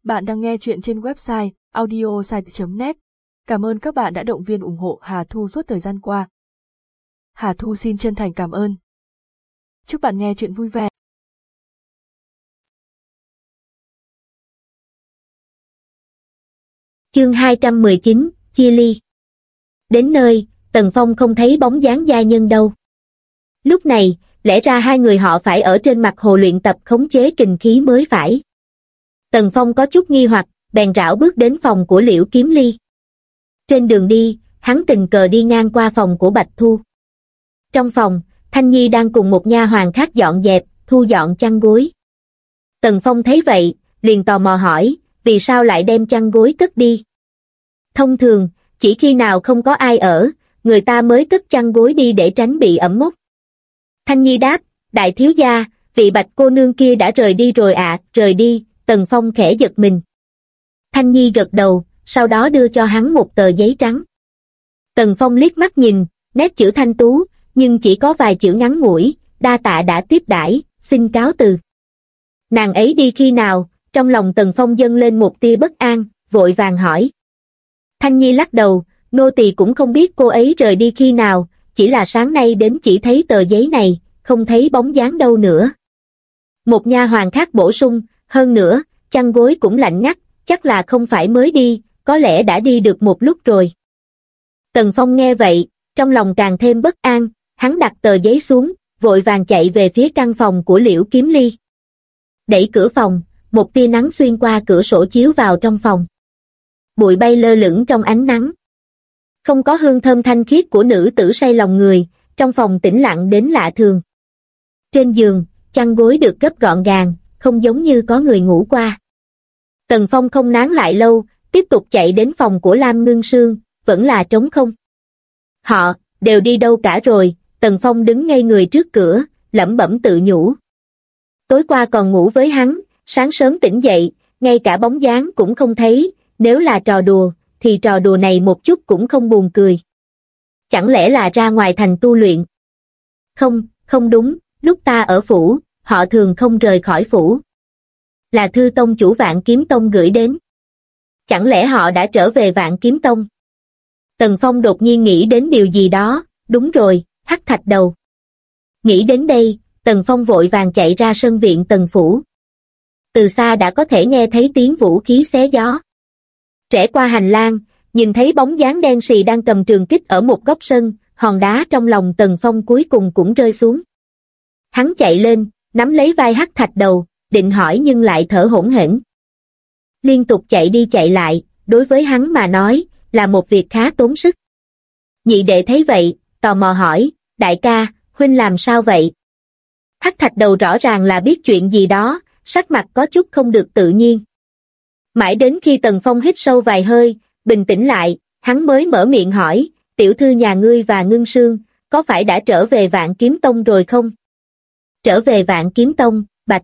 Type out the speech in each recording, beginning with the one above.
Bạn đang nghe chuyện trên website audiosite.net. Cảm ơn các bạn đã động viên ủng hộ Hà Thu suốt thời gian qua. Hà Thu xin chân thành cảm ơn. Chúc bạn nghe chuyện vui vẻ. Chương 219, chia ly. Đến nơi, Tần Phong không thấy bóng dáng gia nhân đâu. Lúc này, lẽ ra hai người họ phải ở trên mặt hồ luyện tập khống chế kình khí mới phải. Tần Phong có chút nghi hoặc, bèn rảo bước đến phòng của Liễu Kiếm Ly. Trên đường đi, hắn tình cờ đi ngang qua phòng của Bạch Thu. Trong phòng, Thanh Nhi đang cùng một nha hoàn khác dọn dẹp, thu dọn chăn gối. Tần Phong thấy vậy, liền tò mò hỏi, vì sao lại đem chăn gối cất đi? Thông thường, chỉ khi nào không có ai ở, người ta mới cất chăn gối đi để tránh bị ẩm mốc. Thanh Nhi đáp, đại thiếu gia, vị Bạch cô nương kia đã rời đi rồi ạ. Rời đi. Tần Phong khẽ giật mình. Thanh Nhi gật đầu, sau đó đưa cho hắn một tờ giấy trắng. Tần Phong liếc mắt nhìn, nét chữ thanh tú, nhưng chỉ có vài chữ ngắn ngủi, đa tạ đã tiếp đãi, xin cáo từ. Nàng ấy đi khi nào? Trong lòng Tần Phong dâng lên một tia bất an, vội vàng hỏi. Thanh Nhi lắc đầu, nô tỳ cũng không biết cô ấy rời đi khi nào, chỉ là sáng nay đến chỉ thấy tờ giấy này, không thấy bóng dáng đâu nữa. Một nha hoàn khác bổ sung, hơn nữa, chăn gối cũng lạnh ngắt, chắc là không phải mới đi, có lẽ đã đi được một lúc rồi. Tần Phong nghe vậy, trong lòng càng thêm bất an, hắn đặt tờ giấy xuống, vội vàng chạy về phía căn phòng của Liễu Kiếm Ly. Đẩy cửa phòng, một tia nắng xuyên qua cửa sổ chiếu vào trong phòng. Bụi bay lơ lửng trong ánh nắng. Không có hương thơm thanh khiết của nữ tử say lòng người, trong phòng tĩnh lặng đến lạ thường. Trên giường, chăn gối được gấp gọn gàng, không giống như có người ngủ qua. Tần Phong không nán lại lâu, tiếp tục chạy đến phòng của Lam Ngưng Sương, vẫn là trống không. Họ đều đi đâu cả rồi? Tần Phong đứng ngây người trước cửa, lẩm bẩm tự nhủ. Tối qua còn ngủ với hắn, sáng sớm tỉnh dậy, ngay cả bóng dáng cũng không thấy, nếu là trò đùa, thì trò đùa này một chút cũng không buồn cười. Chẳng lẽ là ra ngoài thành tu luyện? Không đúng, lúc ta ở phủ, họ thường không rời khỏi phủ. Là thư tông chủ Vạn Kiếm Tông gửi đến. Chẳng lẽ họ đã trở về Vạn Kiếm Tông? Tần Phong đột nhiên nghĩ đến điều gì đó, đúng rồi, Hắc Thạch Đầu. Nghĩ đến đây, Tần Phong vội vàng chạy ra sân viện Tần phủ. Từ xa đã có thể nghe thấy tiếng vũ khí xé gió. Rẽ qua hành lang, nhìn thấy bóng dáng đen sì đang cầm trường kích ở một góc sân, hòn đá trong lòng Tần Phong cuối cùng cũng rơi xuống. Hắn chạy lên, nắm lấy vai Hắc Thạch Đầu, định hỏi nhưng lại thở hổn hển. Liên tục chạy đi chạy lại, đối với hắn mà nói, là một việc khá tốn sức. Nhị đệ thấy vậy, tò mò hỏi, đại ca, huynh làm sao vậy? Hắc Thạch Đầu rõ ràng là biết chuyện gì đó, sắc mặt có chút không được tự nhiên. Mãi đến khi Tần Phong hít sâu vài hơi, bình tĩnh lại, hắn mới mở miệng hỏi, tiểu thư nhà ngươi và Ngưng Sương, có phải đã trở về Vạn Kiếm Tông rồi không? Trở về Vạn Kiếm Tông,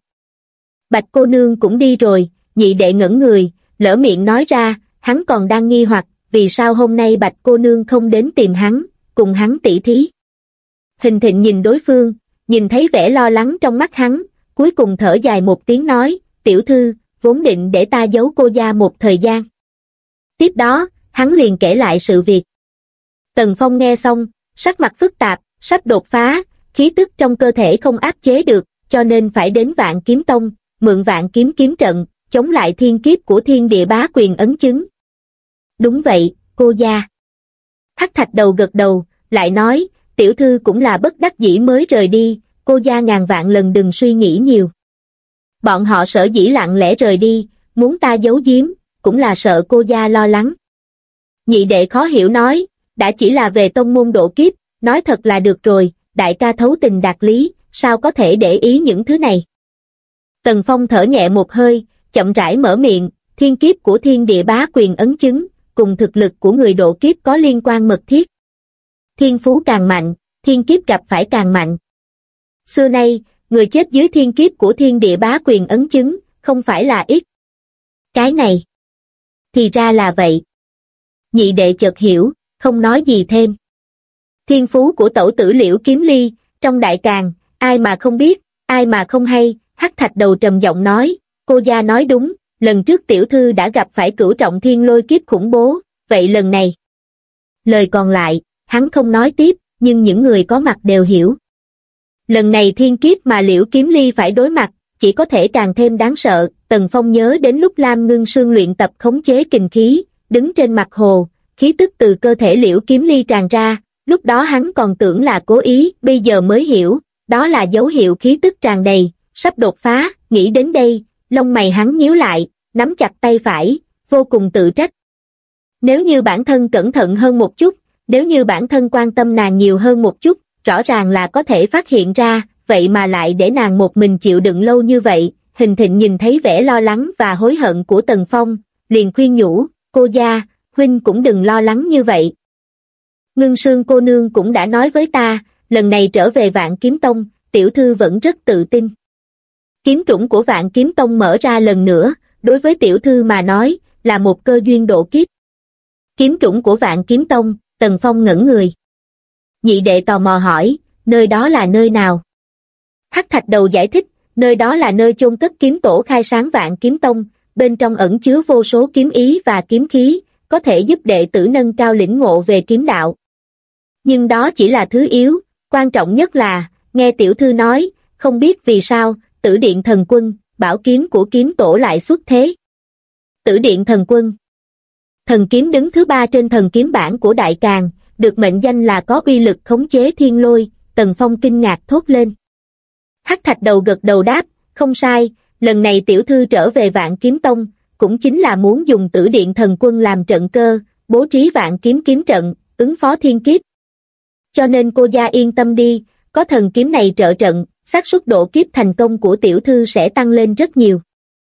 Bạch cô nương cũng đi rồi. Nhị đệ ngẩn người, lỡ miệng nói ra, hắn còn đang nghi hoặc, vì sao hôm nay Bạch cô nương không đến tìm hắn, cùng hắn tỉ thí. Hình Thịnh nhìn đối phương, nhìn thấy vẻ lo lắng trong mắt hắn, cuối cùng thở dài một tiếng nói, tiểu thư, vốn định để ta giấu cô gia một thời gian. Tiếp đó, hắn liền kể lại sự việc. Tần Phong nghe xong, sắc mặt phức tạp, sắp đột phá, khí tức trong cơ thể không áp chế được, cho nên phải đến Vạn Kiếm Tông, mượn Vạn Kiếm kiếm trận, chống lại thiên kiếp của Thiên Địa Bá Quyền ấn chứng. Đúng vậy, cô gia. Hắc Thạch Đầu gật đầu, lại nói, tiểu thư cũng là bất đắc dĩ mới rời đi, cô gia ngàn vạn lần đừng suy nghĩ nhiều. Bọn họ sở dĩ lặng lẽ rời đi, muốn ta giấu giếm, cũng là sợ cô gia lo lắng. Nhị đệ khó hiểu nói, đã chỉ là về tông môn độ kiếp, nói thật là được rồi, đại ca thấu tình đạt lý, sao có thể để ý những thứ này. Tần Phong thở nhẹ một hơi, chậm rãi mở miệng, thiên kiếp của Thiên Địa Bá Quyền ấn chứng, cùng thực lực của người độ kiếp có liên quan mật thiết. Thiên phú càng mạnh, thiên kiếp gặp phải càng mạnh. Xưa nay, người chết dưới thiên kiếp của Thiên Địa Bá Quyền ấn chứng, không phải là ít. Cái này, thì ra là vậy. Nhị đệ chợt hiểu, không nói gì thêm. Thiên phú của tẩu tử Liễu Kiếm Ly, trong đại càn, ai mà không biết, ai mà không hay. Hắc Thạch Đầu trầm giọng nói, cô gia nói đúng, lần trước tiểu thư đã gặp phải cửu trọng thiên lôi kiếp khủng bố, vậy lần này? Lời còn lại, hắn không nói tiếp, nhưng những người có mặt đều hiểu. Lần này thiên kiếp mà Liễu Kiếm Ly phải đối mặt, chỉ có thể càng thêm đáng sợ. Tần Phong nhớ đến lúc Lam Ngưng Sương luyện tập khống chế kình khí, đứng trên mặt hồ, khí tức từ cơ thể Liễu Kiếm Ly tràn ra, lúc đó hắn còn tưởng là cố ý, bây giờ mới hiểu, đó là dấu hiệu khí tức tràn đầy, sắp đột phá. Nghĩ đến đây, lông mày hắn nhíu lại, nắm chặt tay phải, vô cùng tự trách. Nếu như bản thân cẩn thận hơn một chút, nếu như bản thân quan tâm nàng nhiều hơn một chút, rõ ràng là có thể phát hiện ra, vậy mà lại để nàng một mình chịu đựng lâu như vậy. Hình Thịnh nhìn thấy vẻ lo lắng và hối hận của Tần Phong, liền khuyên nhủ, cô gia, huynh cũng đừng lo lắng như vậy. Ngưng Sương cô nương cũng đã nói với ta, lần này trở về Vạn Kiếm Tông, tiểu thư vẫn rất tự tin. Kiếm trũng của Vạn Kiếm Tông mở ra lần nữa, đối với tiểu thư mà nói, là một cơ duyên độ kiếp. Kiếm trũng của Vạn Kiếm Tông, Tần Phong ngẩn người. Nhị đệ tò mò hỏi, nơi đó là nơi nào? Hắc Thạch Đầu giải thích, nơi đó là nơi chôn cất kiếm tổ khai sáng Vạn Kiếm Tông, bên trong ẩn chứa vô số kiếm ý và kiếm khí, có thể giúp đệ tử nâng cao lĩnh ngộ về kiếm đạo. Nhưng đó chỉ là thứ yếu, quan trọng nhất là, nghe tiểu thư nói, không biết vì sao, Tử Điện Thần Quân, bảo kiếm của kiếm tổ lại xuất thế. Tử Điện Thần Quân, thần kiếm đứng thứ 3 trên thần kiếm bảng của Đại Càn, được mệnh danh là có uy lực khống chế thiên lôi. Tần Phong kinh ngạc thốt lên. Hắc Thạch Đầu gật đầu đáp, không sai, lần này tiểu thư trở về Vạn Kiếm Tông, cũng chính là muốn dùng Tử Điện Thần Quân làm trận cơ, bố trí Vạn Kiếm kiếm trận, ứng phó thiên kiếp. Cho nên cô gia yên tâm đi, có thần kiếm này trợ trận, xác suất độ kiếp thành công của tiểu thư sẽ tăng lên rất nhiều.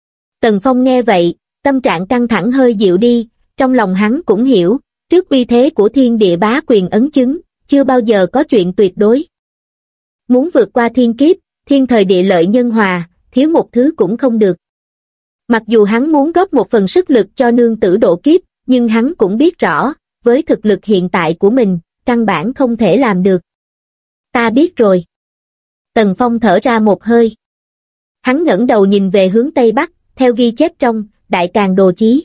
Tần Phong nghe vậy, tâm trạng căng thẳng hơi dịu đi, trong lòng hắn cũng hiểu, trước uy thế của Thiên Địa Bá Quyền ấn chứng, chưa bao giờ có chuyện tuyệt đối. Muốn vượt qua thiên kiếp, thiên thời địa lợi nhân hòa, thiếu một thứ cũng không được. Mặc dù hắn muốn góp một phần sức lực cho nương tử độ kiếp, nhưng hắn cũng biết rõ, với thực lực hiện tại của mình, căn bản không thể làm được. Ta biết rồi. Tần Phong thở ra một hơi. Hắn ngẩng đầu nhìn về hướng Tây Bắc, theo ghi chép trong Đại Càn Đồ Chí.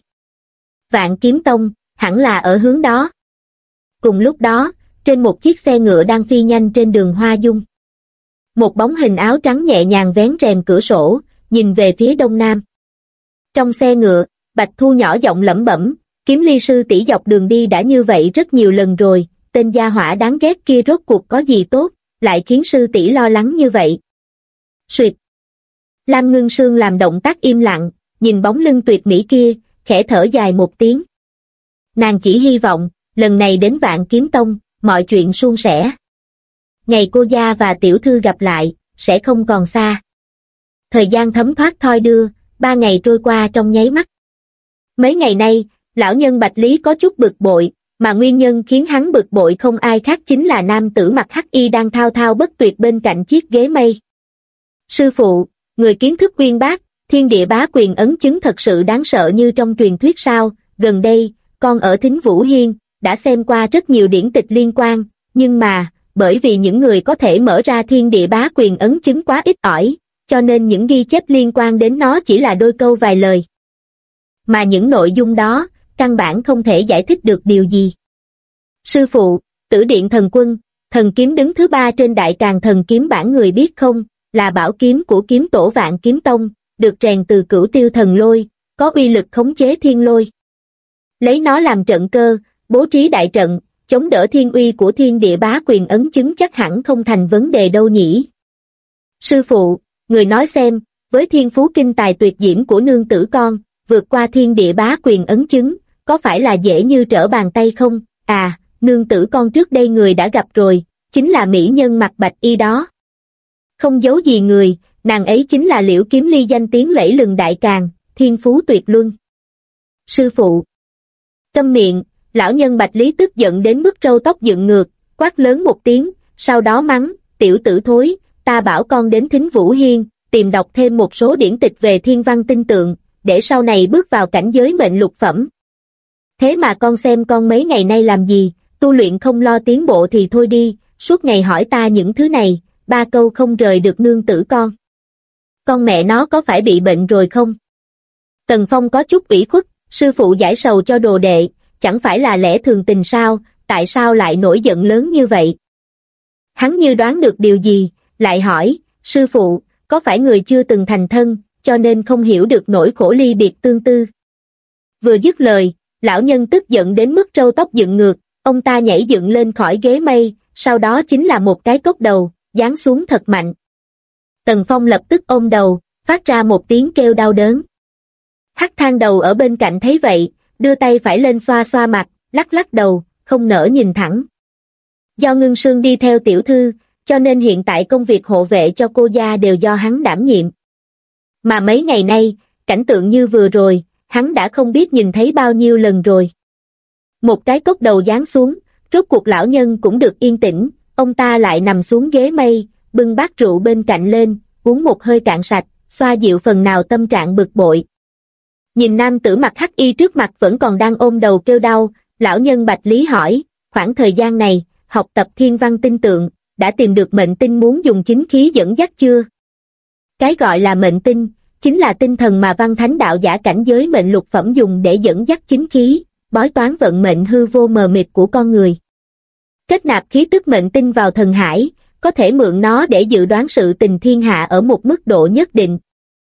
Vạn Kiếm Tông, hẳn là ở hướng đó. Cùng lúc đó, trên một chiếc xe ngựa đang phi nhanh trên đường Hoa Dung. Một bóng hình áo trắng nhẹ nhàng vén rèm cửa sổ, nhìn về phía đông nam. Trong xe ngựa, Bạch Thu nhỏ giọng lẩm bẩm, Kiếm Ly sư tỷ dọc đường đi đã như vậy rất nhiều lần rồi, tên gia hỏa đáng ghét kia rốt cuộc có gì tốt, lại khiến sư tỷ lo lắng như vậy. Suyệt. Lam Ngưng Sương làm động tác im lặng, nhìn bóng lưng tuyệt mỹ kia, khẽ thở dài một tiếng. Nàng chỉ hy vọng, lần này đến Vạn Kiếm Tông, mọi chuyện suôn sẻ. Ngày cô gia và tiểu thư gặp lại, sẽ không còn xa. Thời gian thấm thoát thoi đưa, 3 ngày trôi qua trong nháy mắt. Mấy ngày nay, lão nhân Bạch Lý có chút bực bội, mà nguyên nhân khiến hắn bực bội không ai khác chính là nam tử mặc hắc y đang thao thao bất tuyệt bên cạnh chiếc ghế mây. Sư phụ, người kiến thức uyên bác, Thiên Địa Bá Quyền ấn chứng thật sự đáng sợ như trong truyền thuyết sao? Gần đây, con ở Thính Vũ Hiên, đã xem qua rất nhiều điển tịch liên quan, nhưng mà, bởi vì những người có thể mở ra Thiên Địa Bá Quyền ấn chứng quá ít ỏi, cho nên những ghi chép liên quan đến nó chỉ là đôi câu vài lời. Mà những nội dung đó, căn bản không thể giải thích được điều gì. Sư phụ, Tử Điện Thần Quân, thần kiếm đứng thứ 3 trên Đại Càn thần kiếm bảng người biết không, là bảo kiếm của kiếm tổ Vạn Kiếm Tông, được rèn từ Cửu Tiêu Thần Lôi, có uy lực khống chế thiên lôi. Lấy nó làm trận cơ, bố trí đại trận, chống đỡ thiên uy của Thiên Địa Bá Quyền ấn chứng chắc hẳn không thành vấn đề đâu nhỉ. Sư phụ, người nói xem, với thiên phú kinh tài tuyệt diễm của nương tử con, vượt qua Thiên Địa Bá Quyền ấn chứng, có phải là dễ như trở bàn tay không? À, nương tử con trước đây người đã gặp rồi, chính là mỹ nhân mặc bạch y đó. Không giấu gì người, nàng ấy chính là Liễu Kiếm Ly danh tiếng lẫy lừng Đại Càn, thiên phú tuyệt luân. Sư phụ. Câm miệng, lão nhân Bạch Lý tức giận đến mức râu tóc dựng ngược, quát lớn một tiếng, sau đó mắng, tiểu tử thối, ta bảo con đến Thính Vũ Hiên, tìm đọc thêm một số điển tịch về thiên văn tinh tượng, để sau này bước vào cảnh giới mệnh lục phẩm. Thế mà con xem con mấy ngày nay làm gì, tu luyện không lo tiến bộ thì thôi đi, suốt ngày hỏi ta những thứ này, 3 câu không rời được nương tử con. Con mẹ nó có phải bị bệnh rồi không? Tần Phong có chút ủy khuất, sư phụ giải sầu cho đồ đệ, chẳng phải là lẽ thường tình sao, tại sao lại nổi giận lớn như vậy? Hắn như đoán được điều gì, lại hỏi, sư phụ, có phải người chưa từng thành thân, cho nên không hiểu được nỗi khổ ly biệt tương tư? Vừa dứt lời, lão nhân tức giận đến mức râu tóc dựng ngược, ông ta nhảy dựng lên khỏi ghế mây, sau đó chính là một cái cốc đầu, giáng xuống thật mạnh. Tần Phong lập tức ôm đầu, phát ra một tiếng kêu đau đớn. Hắc Thang Đầu ở bên cạnh thấy vậy, đưa tay phải lên xoa xoa mặt, lắc lắc đầu, không nỡ nhìn thẳng. Do Ngưng Sương đi theo tiểu thư, cho nên hiện tại công việc hộ vệ cho cô gia đều do hắn đảm nhiệm. Mà mấy ngày nay, cảnh tượng như vừa rồi, hắn đã không biết nhìn thấy bao nhiêu lần rồi. Một cái cốc đầu giáng xuống, rốt cuộc lão nhân cũng được yên tĩnh, ông ta lại nằm xuống ghế mây, bưng bát rượu bên cạnh lên, uống một hơi cạn sạch, xoa dịu phần nào tâm trạng bực bội. Nhìn nam tử mặc hắc y trước mặt vẫn còn đang ôm đầu kêu đau, lão nhân Bạch Lý hỏi, khoảng thời gian này, học tập thiên văn tinh tượng, đã tìm được mệnh tinh muốn dùng chính khí dẫn dắt chưa? Cái gọi là mệnh tinh, chính là tinh thần mà văn thánh đạo giả cảnh giới mệnh lục phẩm dùng để dẫn dắt chính khí, bói toán vận mệnh hư vô mờ mịt của con người. Kết nạp khí tức mệnh tinh vào thần hải, có thể mượn nó để dự đoán sự tình thiên hạ ở một mức độ nhất định.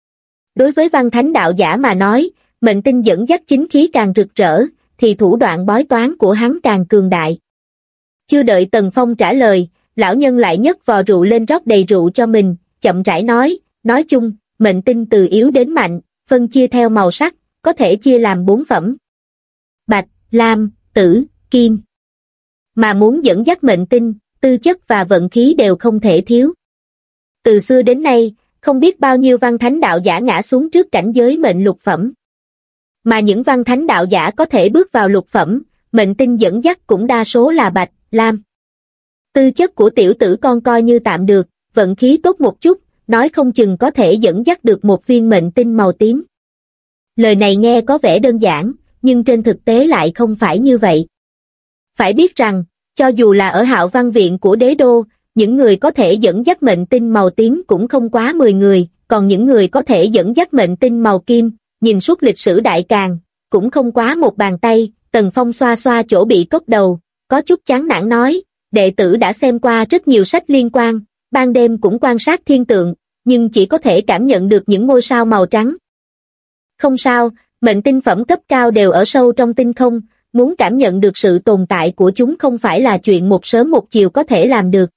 Đối với văn thánh đạo giả mà nói, mệnh tinh dẫn dắt chính khí càng rực rỡ, thì thủ đoạn bói toán của hắn càng cường đại. Chưa đợi Tần Phong trả lời, lão nhân lại nhấc vò rượu lên rót đầy rượu cho mình, chậm rãi nói chung, mệnh tinh từ yếu đến mạnh, phân chia theo màu sắc, có thể chia làm 4 phẩm. Bạch, lam, tử, kim. Mà muốn dẫn dắt mệnh tinh, tư chất và vận khí đều không thể thiếu. Từ xưa đến nay, không biết bao nhiêu văn thánh đạo giả ngã xuống trước cảnh giới mệnh lục phẩm. Mà những văn thánh đạo giả có thể bước vào lục phẩm, mệnh tinh dẫn dắt cũng đa số là bạch, lam. Tư chất của tiểu tử con coi như tạm được, vận khí tốt một chút, nói không chừng có thể dẫn dắt được một viên mệnh tinh màu tím. Lời này nghe có vẻ đơn giản, nhưng trên thực tế lại không phải như vậy. Phải biết rằng, cho dù là ở Hạo Văn Viện của Đế Đô, những người có thể dẫn dắt mệnh tinh màu tím cũng không quá 10 người, còn những người có thể dẫn dắt mệnh tinh màu kim, nhìn suốt lịch sử đại càn, cũng không quá một bàn tay. Tần Phong xoa xoa chỗ bị cốc đầu, có chút chán nản nói, đệ tử đã xem qua rất nhiều sách liên quan, ban đêm cũng quan sát thiên tượng, nhưng chỉ có thể cảm nhận được những ngôi sao màu trắng. Không sao, mệnh tinh phẩm cấp cao đều ở sâu trong tinh không, muốn cảm nhận được sự tồn tại của chúng không phải là chuyện một sớm một chiều có thể làm được.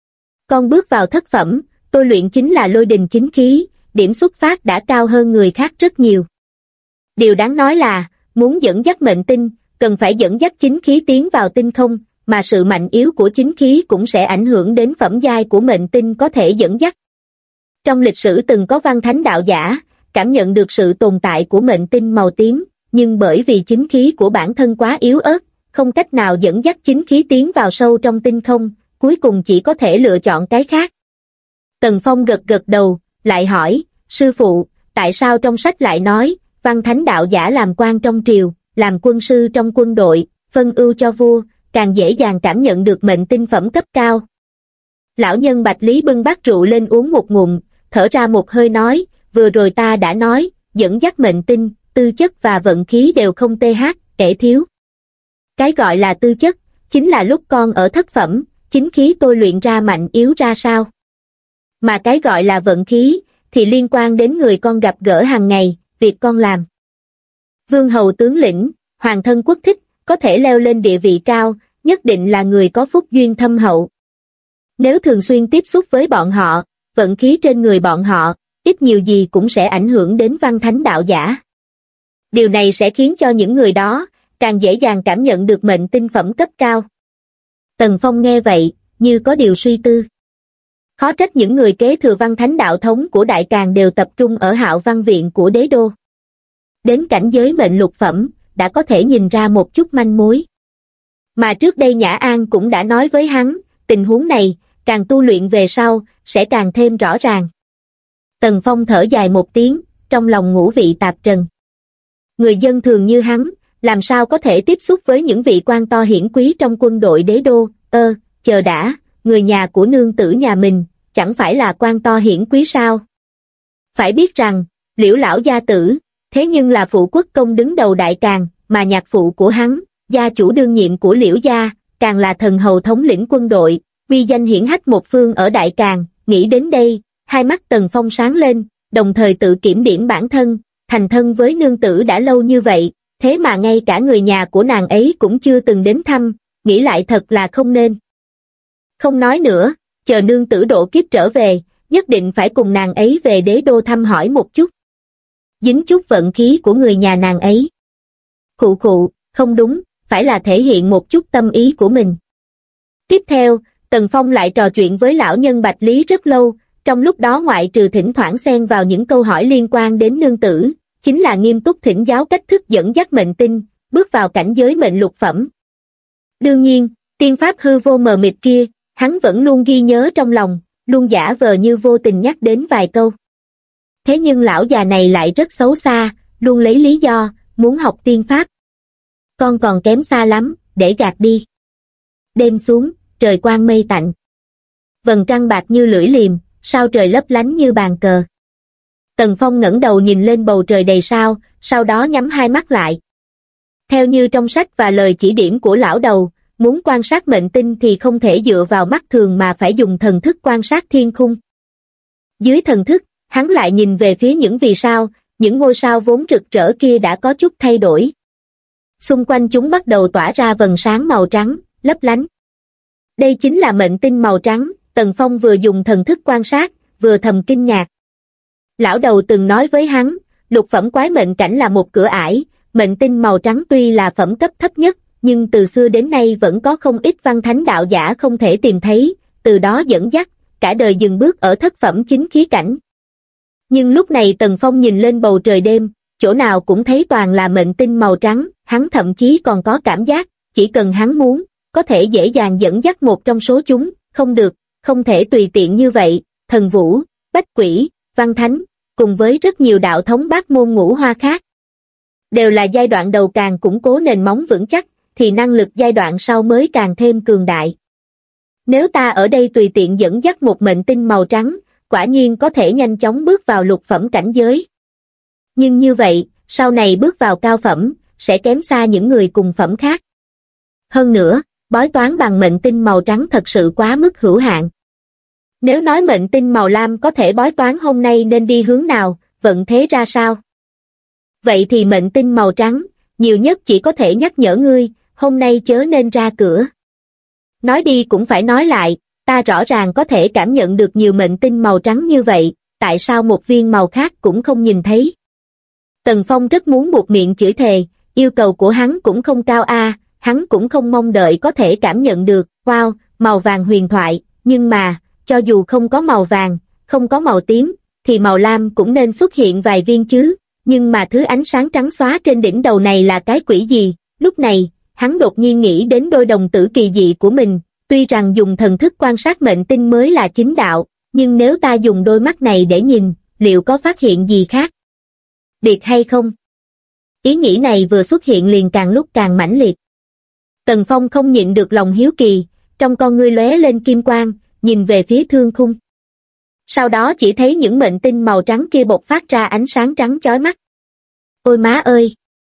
Con bước vào thất phẩm, tôi luyện chính là lôi đình chính khí, điểm xuất phát đã cao hơn người khác rất nhiều. Điều đáng nói là, muốn dẫn dắt mệnh tinh, cần phải dẫn dắt chính khí tiến vào tinh không, mà sự mạnh yếu của chính khí cũng sẽ ảnh hưởng đến phẩm giai của mệnh tinh có thể dẫn dắt. Trong lịch sử từng có văn thánh đạo giả, cảm nhận được sự tồn tại của mệnh tinh màu tím, nhưng bởi vì chính khí của bản thân quá yếu ớt, không cách nào dẫn dắt chính khí tiến vào sâu trong tinh không, cuối cùng chỉ có thể lựa chọn cái khác. Tần Phong gật gật đầu, lại hỏi, sư phụ, tại sao trong sách lại nói, văn thánh đạo giả làm quan trong triều, làm quân sư trong quân đội, phân ưu cho vua, càng dễ dàng cảm nhận được mệnh tinh phẩm cấp cao. Lão nhân Bạch Lý bưng bát rượu lên uống một ngụm, thở ra một hơi nói, vừa rồi ta đã nói, dẫn dắt mệnh tinh, tư chất và vận khí đều không kể thiếu. Cái gọi là tư chất, chính là lúc con ở thất phẩm, chính khí tôi luyện ra mạnh yếu ra sao. Mà cái gọi là vận khí, thì liên quan đến người con gặp gỡ hàng ngày, việc con làm. Vương hầu tướng lĩnh, hoàng thân quốc thích, có thể leo lên địa vị cao, nhất định là người có phúc duyên thâm hậu. Nếu thường xuyên tiếp xúc với bọn họ, vận khí trên người bọn họ, ít nhiều gì cũng sẽ ảnh hưởng đến văn thánh đạo giả. Điều này sẽ khiến cho những người đó, càng dễ dàng cảm nhận được mệnh tinh phẩm cấp cao. Tần Phong nghe vậy, như có điều suy tư. Khó trách những người kế thừa văn thánh đạo thống của Đại Càn đều tập trung ở Hạo Văn Viện của Đế Đô. Đến cảnh giới mệnh lục phẩm, đã có thể nhìn ra một chút manh mối. Mà trước đây Nhã An cũng đã nói với hắn, tình huống này, càng tu luyện về sau, sẽ càng thêm rõ ràng. Tần Phong thở dài một tiếng, trong lòng ngũ vị tạp trần. Người dân thường như hắn, làm sao có thể tiếp xúc với những vị quan to hiển quý trong quân đội Đế Đô? Chờ đã, người nhà của nương tử nhà mình, chẳng phải là quan to hiển quý sao? Phải biết rằng, Liễu lão gia tử, Thế nhưng là phụ quốc công đứng đầu đại càn, mà nhạc phụ của hắn, gia chủ đương nhiệm của Liễu gia, càng là thần hầu thống lĩnh quân đội, uy danh hiển hách một phương ở đại càn. Nghĩ đến đây, hai mắt Tần Phong sáng lên, đồng thời tự kiểm điểm bản thân, thành thân với nương tử đã lâu như vậy, thế mà ngay cả người nhà của nàng ấy cũng chưa từng đến thăm, nghĩ lại thật là không nên. Không nói nữa, chờ nương tử độ kiếp trở về, nhất định phải cùng nàng ấy về đế đô thăm hỏi một chút. Dính chút vận khí của người nhà nàng ấy. Khụ khụ, không đúng, phải là thể hiện một chút tâm ý của mình. Tiếp theo, Tần Phong lại trò chuyện với lão nhân Bạch Lý rất lâu, trong lúc đó ngoại trừ thỉnh thoảng xen vào những câu hỏi liên quan đến nương tử, chính là nghiêm túc thỉnh giáo cách thức dẫn dắt mệnh tinh, bước vào cảnh giới mệnh lục phẩm. Đương nhiên, tiên pháp hư vô mờ mịt kia, hắn vẫn luôn ghi nhớ trong lòng, luôn giả vờ như vô tình nhắc đến vài câu. Thế nhưng lão già này lại rất xấu xa, luôn lấy lý do, muốn học tiên pháp. Con còn kém xa lắm, để gạt đi. Đêm xuống, trời quang mây tạnh. Vầng trăng bạc như lưỡi liềm, sao trời lấp lánh như bàn cờ. Tần Phong ngẩng đầu nhìn lên bầu trời đầy sao, sau đó nhắm hai mắt lại. Theo như trong sách và lời chỉ điểm của lão đầu, muốn quan sát mệnh tinh thì không thể dựa vào mắt thường mà phải dùng thần thức quan sát thiên khung. Dưới thần thức, hắn lại nhìn về phía những vì sao, những ngôi sao vốn rực rỡ kia đã có chút thay đổi. Xung quanh chúng bắt đầu tỏa ra vầng sáng màu trắng, lấp lánh. Đây chính là mệnh tinh màu trắng, Tần Phong vừa dùng thần thức quan sát, vừa thầm kinh ngạc. Lão đầu từng nói với hắn, lục phẩm quái mệnh cảnh là một cửa ải, mệnh tinh màu trắng tuy là phẩm cấp thấp nhất, nhưng từ xưa đến nay vẫn có không ít văn thánh đạo giả không thể tìm thấy, từ đó dẫn dắt, cả đời dừng bước ở thất phẩm chính khí cảnh. Nhưng lúc này Tần Phong nhìn lên bầu trời đêm, chỗ nào cũng thấy toàn là mệnh tinh màu trắng, hắn thậm chí còn có cảm giác, chỉ cần hắn muốn, có thể dễ dàng dẫn dắt một trong số chúng, không được, không thể tùy tiện như vậy, thần vũ, bách quỷ, văn thánh, cùng với rất nhiều đạo thống bát môn ngũ hoa khác. Đều là giai đoạn đầu càng củng cố nền móng vững chắc, thì năng lực giai đoạn sau mới càng thêm cường đại. Nếu ta ở đây tùy tiện dẫn dắt một mệnh tinh màu trắng, quả nhiên có thể nhanh chóng bước vào lục phẩm cảnh giới. Nhưng như vậy, sau này bước vào cao phẩm, sẽ kém xa những người cùng phẩm khác. Hơn nữa, bói toán bằng mệnh tinh màu trắng thật sự quá mức hữu hạn. Nếu nói mệnh tinh màu lam có thể bói toán hôm nay nên đi hướng nào, vận thế ra sao? Vậy thì mệnh tinh màu trắng, nhiều nhất chỉ có thể nhắc nhở ngươi, hôm nay chớ nên ra cửa. Nói đi cũng phải nói lại, ta rõ ràng có thể cảm nhận được nhiều mệnh tinh màu trắng như vậy, tại sao một viên màu khác cũng không nhìn thấy? Tần Phong rất muốn buột miệng chửi thề, yêu cầu của hắn cũng không cao hắn cũng không mong đợi có thể cảm nhận được, wow, màu vàng huyền thoại, nhưng mà, cho dù không có màu vàng, không có màu tím, thì màu lam cũng nên xuất hiện vài viên chứ, nhưng mà thứ ánh sáng trắng xóa trên đỉnh đầu này là cái quỷ gì? Lúc này, hắn đột nhiên nghĩ đến đôi đồng tử kỳ dị của mình, tuy rằng dùng thần thức quan sát mệnh tinh mới là chính đạo, nhưng nếu ta dùng đôi mắt này để nhìn, liệu có phát hiện gì khác biệt hay không? Ý nghĩ này vừa xuất hiện liền càng lúc càng mãnh liệt. Tần Phong không nhịn được lòng hiếu kỳ, trong con ngươi lóe lên kim quang, nhìn về phía thương khung. Sau đó chỉ thấy những mệnh tinh màu trắng kia bộc phát ra ánh sáng trắng chói mắt. Ôi má ơi!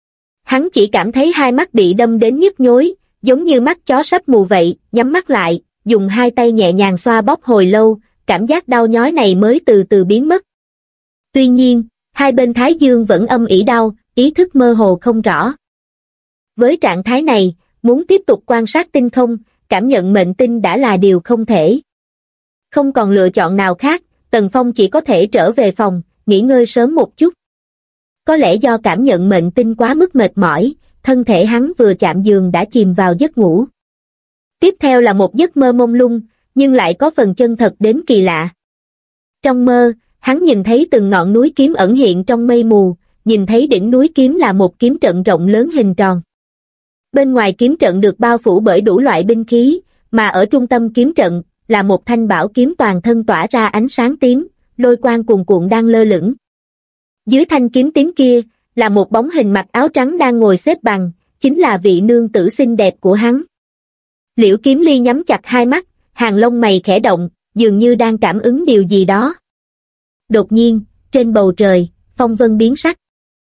Hắn chỉ cảm thấy hai mắt bị đâm đến nhức nhối, giống như mắt chó sắp mù vậy, nhắm mắt lại, dùng hai tay nhẹ nhàng xoa bóp hồi lâu, cảm giác đau nhói này mới từ từ biến mất. Tuy nhiên, hai bên thái dương vẫn âm ỉ đau, ý thức mơ hồ không rõ. Với trạng thái này, muốn tiếp tục quan sát tinh không, cảm nhận mệnh tinh đã là điều không thể. Không còn lựa chọn nào khác, Tần Phong chỉ có thể trở về phòng, nghỉ ngơi sớm một chút. Có lẽ do cảm nhận mệnh tinh quá mức mệt mỏi, thân thể hắn vừa chạm giường đã chìm vào giấc ngủ. Tiếp theo là một giấc mơ mông lung, nhưng lại có phần chân thật đến kỳ lạ. Trong mơ, hắn nhìn thấy từng ngọn núi kiếm ẩn hiện trong mây mù, nhìn thấy đỉnh núi kiếm là một kiếm trận rộng lớn hình tròn. Bên ngoài kiếm trận được bao phủ bởi đủ loại binh khí, mà ở trung tâm kiếm trận là một thanh bảo kiếm toàn thân tỏa ra ánh sáng tím, lôi quang cuồn cuộn đang lơ lửng. Dưới thanh kiếm tím kia là một bóng hình mặc áo trắng đang ngồi xếp bằng, chính là vị nương tử xinh đẹp của hắn. Liễu Kiếm Ly nhắm chặt hai mắt, hàng lông mày khẽ động, dường như đang cảm ứng điều gì đó. Đột nhiên, trên bầu trời, phong vân biến sắc.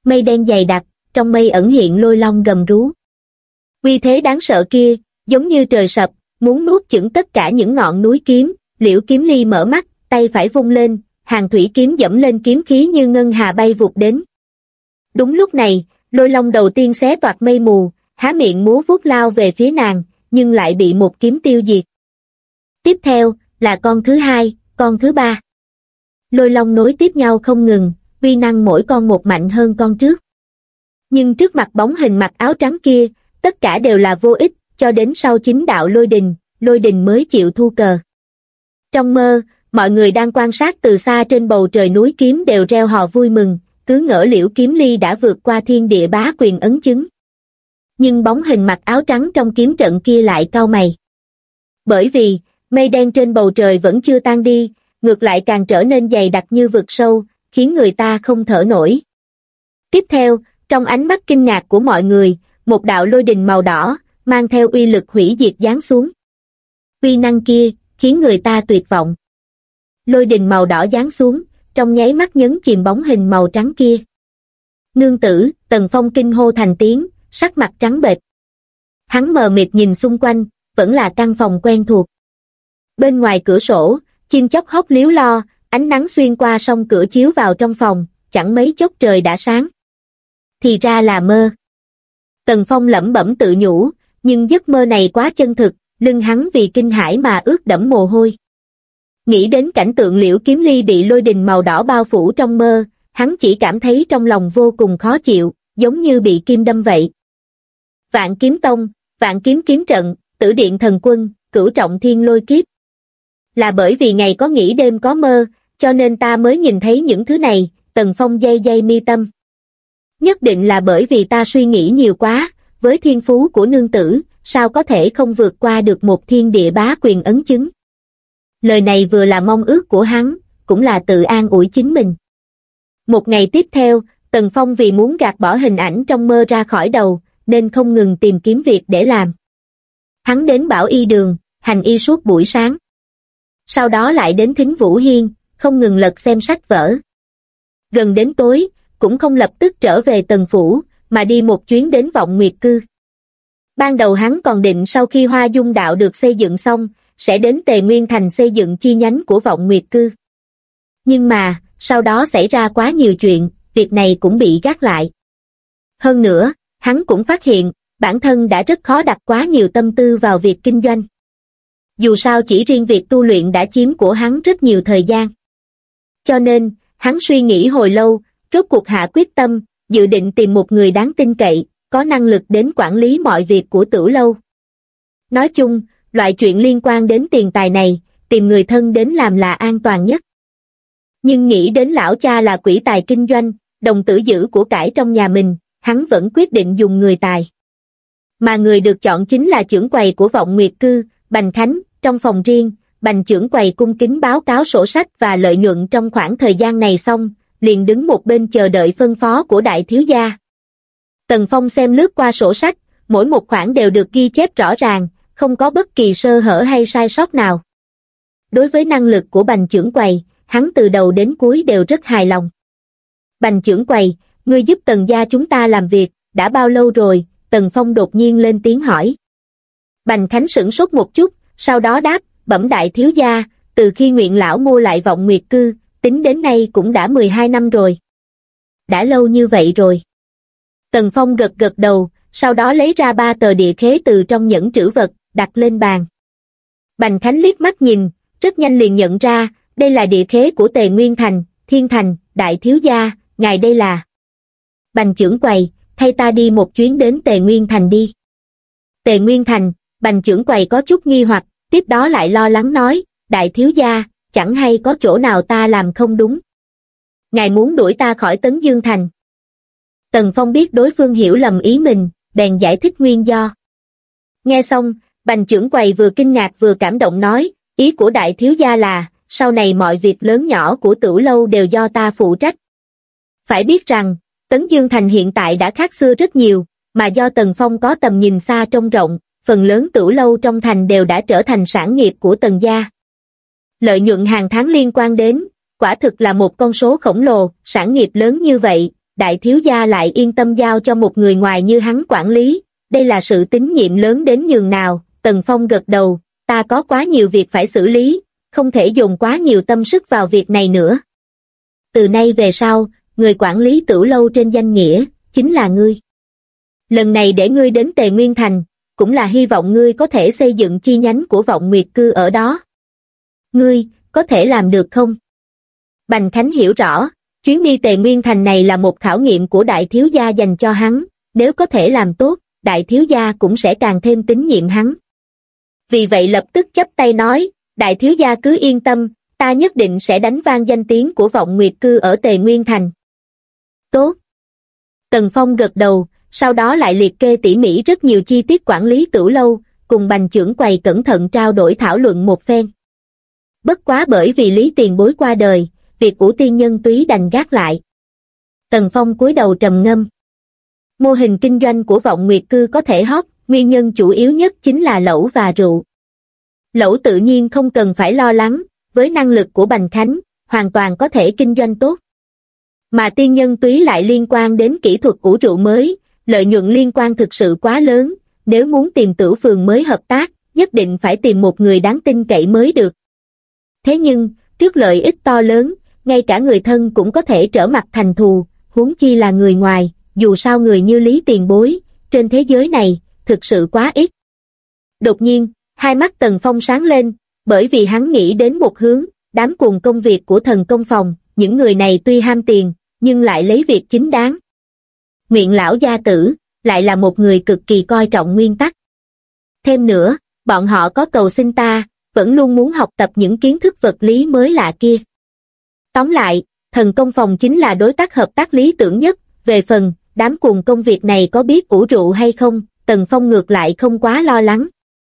Mây đen dày đặc, trong mây ẩn hiện lôi long gầm rú. Uy thế đáng sợ kia, giống như trời sập, muốn nuốt chửng tất cả những ngọn núi kiếm. Liễu Kiếm Ly mở mắt, tay phải vung lên, hàng thủy kiếm dẫm lên kiếm khí như ngân hà bay vụt đến. Đúng lúc này, lôi long đầu tiên xé toạc mây mù, há miệng múa vuốt lao về phía nàng, nhưng lại bị một kiếm tiêu diệt. Tiếp theo, là con thứ hai, con thứ ba. Lôi long nối tiếp nhau không ngừng, uy năng mỗi con một mạnh hơn con trước. Nhưng trước mặt bóng hình mặc áo trắng kia, tất cả đều là vô ích, cho đến sau chính đạo lôi đình mới chịu thu cờ. Trong mơ, mọi người đang quan sát từ xa trên bầu trời núi kiếm đều reo hò vui mừng, cứ ngỡ Liễu Kiếm Ly đã vượt qua thiên địa bá quyền ấn chứng. Nhưng bóng hình mặc áo trắng trong kiếm trận kia lại cau mày. Bởi vì, mây đen trên bầu trời vẫn chưa tan đi, ngược lại càng trở nên dày đặc như vực sâu, khiến người ta không thở nổi. Tiếp theo, trong ánh mắt kinh ngạc của mọi người, một đạo lôi đình màu đỏ, mang theo uy lực hủy diệt giáng xuống. Uy năng kia, khiến người ta tuyệt vọng. Lôi đình màu đỏ giáng xuống, trong nháy mắt nhấn chìm bóng hình màu trắng kia. Nương tử, Tần Phong kinh hô thành tiếng, sắc mặt trắng bệch. Hắn mờ mịt nhìn xung quanh, vẫn là căn phòng quen thuộc. Bên ngoài cửa sổ, chim chóc hót líu lo, ánh nắng xuyên qua song cửa chiếu vào trong phòng, chẳng mấy chốc trời đã sáng. Thì ra là mơ. Tần Phong lẩm bẩm tự nhủ, nhưng giấc mơ này quá chân thực, lưng hắn vì kinh hãi mà ướt đẫm mồ hôi. Nghĩ đến cảnh tượng Liễu Kiếm Ly bị lôi đình màu đỏ bao phủ trong mơ, hắn chỉ cảm thấy trong lòng vô cùng khó chịu, giống như bị kim đâm vậy. Vạn Kiếm Tông, Vạn Kiếm kiếm trận, Tử Điện Thần Quân, Cửu Trọng Thiên Lôi Kiếp. Là bởi vì ngày có nghĩ đêm có mơ, cho nên ta mới nhìn thấy những thứ này. Tần Phong day mi tâm. Nhất định là bởi vì ta suy nghĩ nhiều quá, với thiên phú của nương tử, sao có thể không vượt qua được một thiên địa bá quyền ấn chứng. Lời này vừa là mong ước của hắn, cũng là tự an ủi chính mình. Một ngày tiếp theo, Tần Phong vì muốn gạt bỏ hình ảnh trong mơ ra khỏi đầu, nên không ngừng tìm kiếm việc để làm. Hắn đến Bảo Y Đường, hành y suốt buổi sáng. Sau đó lại đến Thính Vũ Hiên, không ngừng lật xem sách vở. Gần đến tối, cũng không lập tức trở về Tần Phủ, mà đi một chuyến đến Vọng Nguyệt Cư. Ban đầu hắn còn định sau khi Hoa Dung Đạo được xây dựng xong, sẽ đến Tề Nguyên Thành xây dựng chi nhánh của Vọng Nguyệt Cư. Nhưng mà, sau đó xảy ra quá nhiều chuyện, việc này cũng bị gác lại. Hơn nữa, hắn cũng phát hiện, bản thân đã rất khó đặt quá nhiều tâm tư vào việc kinh doanh. Dù sao chỉ riêng việc tu luyện đã chiếm của hắn rất nhiều thời gian. Cho nên, hắn suy nghĩ hồi lâu, rốt cuộc hạ quyết tâm, dự định tìm một người đáng tin cậy, có năng lực đến quản lý mọi việc của Tửu Lâu. Nói chung, loại chuyện liên quan đến tiền tài này, tìm người thân đến làm là an toàn nhất. Nhưng nghĩ đến lão cha là quỷ tài kinh doanh, đồng tử giữ của cải trong nhà mình, hắn vẫn quyết định dùng người tài. Mà người được chọn chính là trưởng quầy của Vọng Nguyệt Cư, Bành Khánh. Trong phòng riêng, Bành trưởng quầy cung kính báo cáo sổ sách và lợi nhuận trong khoảng thời gian này xong, liền đứng một bên chờ đợi phân phó của đại thiếu gia. Tần Phong xem lướt qua sổ sách, mỗi một khoản đều được ghi chép rõ ràng, không có bất kỳ sơ hở hay sai sót nào. Đối với năng lực của Bành trưởng quầy, hắn từ đầu đến cuối đều rất hài lòng. Bành trưởng quầy, ngươi giúp Tần gia chúng ta làm việc, đã bao lâu rồi? Tần Phong đột nhiên lên tiếng hỏi. Bành Khánh sửng sốt một chút, sau đó đáp, bẩm đại thiếu gia, từ khi Nguyện lão mua lại Vọng Nguyệt Cư, tính đến nay cũng đã 12 năm rồi. Đã lâu như vậy rồi. Tần Phong gật gật đầu, sau đó lấy ra 3 tờ địa khế từ trong nhẫn trữ vật, đặt lên bàn. Bành Khánh liếc mắt nhìn, rất nhanh liền nhận ra, đây là địa khế của Tề Nguyên Thành, Thiên Thành, đại thiếu gia, ngài đây là. Bành trưởng quầy, thay ta đi một chuyến đến Tề Nguyên Thành đi. Tề Nguyên Thành, Bành trưởng quầy có chút nghi hoặc, tiếp đó lại lo lắng nói, đại thiếu gia, chẳng hay có chỗ nào ta làm không đúng. Ngài muốn đuổi ta khỏi Tấn Dương Thành. Tần Phong biết đối phương hiểu lầm ý mình, bèn giải thích nguyên do. Nghe xong, Bành trưởng quầy vừa kinh ngạc vừa cảm động nói, ý của đại thiếu gia là, sau này mọi việc lớn nhỏ của Tửu Lâu đều do ta phụ trách. Phải biết rằng, Tấn Dương Thành hiện tại đã khác xưa rất nhiều, mà do Tần Phong có tầm nhìn xa trông rộng, phần lớn Tửu Lâu trong thành đều đã trở thành sản nghiệp của Tần gia. Lợi nhuận hàng tháng liên quan đến, quả thực là một con số khổng lồ, sản nghiệp lớn như vậy, đại thiếu gia lại yên tâm giao cho một người ngoài như hắn quản lý, đây là sự tín nhiệm lớn đến nhường nào. Tần Phong gật đầu, ta có quá nhiều việc phải xử lý, không thể dồn quá nhiều tâm sức vào việc này nữa. Từ nay về sau, người quản lý Tửu lâu trên danh nghĩa, chính là ngươi. Lần này để ngươi đến Tề Nguyên Thành, cũng là hy vọng ngươi có thể xây dựng chi nhánh của Vọng Nguyệt Cư ở đó. Ngươi, có thể làm được không? Bành Khánh hiểu rõ, chuyến đi Tề Nguyên Thành này là một khảo nghiệm của đại thiếu gia dành cho hắn, nếu có thể làm tốt, đại thiếu gia cũng sẽ càng thêm tín nhiệm hắn. Vì vậy lập tức chắp tay nói, đại thiếu gia cứ yên tâm, ta nhất định sẽ đánh vang danh tiếng của Vọng Nguyệt Cư ở Tề Nguyên Thành. Tốt. Tần Phong gật đầu, sau đó lại liệt kê tỉ mỉ rất nhiều chi tiết quản lý Tửu lâu, cùng Bành trưởng quầy cẩn thận trao đổi thảo luận một phen. Bất quá bởi vì Lý Tiền Bối qua đời, việc của tiên nhân túy đành gác lại. Tần Phong cúi đầu trầm ngâm. Mô hình kinh doanh của Vọng Nguyệt Cư có thể hot, nguyên nhân chủ yếu nhất chính là lẩu và rượu. Lẩu tự nhiên không cần phải lo lắng, với năng lực của Bành Khánh, hoàn toàn có thể kinh doanh tốt. Mà tiên nhân túy lại liên quan đến kỹ thuật ủ rượu mới, lợi nhuận liên quan thực sự quá lớn, nếu muốn tìm Tửu Phường mới hợp tác, nhất định phải tìm một người đáng tin cậy mới được. Thế nhưng, trước lợi ích to lớn, ngay cả người thân cũng có thể trở mặt thành thù, huống chi là người ngoài, dù sao người như Lý Tiền Bối, trên thế giới này, thực sự quá ít. Đột nhiên, hai mắt Tần Phong sáng lên, bởi vì hắn nghĩ đến một hướng, đám cuồng công việc của Thần Công Phòng, những người này tuy ham tiền, nhưng lại lấy việc chính đáng. Nguyện lão gia tử, lại là một người cực kỳ coi trọng nguyên tắc. Thêm nữa, bọn họ có cầu xin ta, vẫn luôn muốn học tập những kiến thức vật lý mới lạ kia. Tóm lại, Thần Công Phòng chính là đối tác hợp tác lý tưởng nhất, về phần, đám cuồng công việc này có biết ủ rượu hay không, Tần Phong ngược lại không quá lo lắng.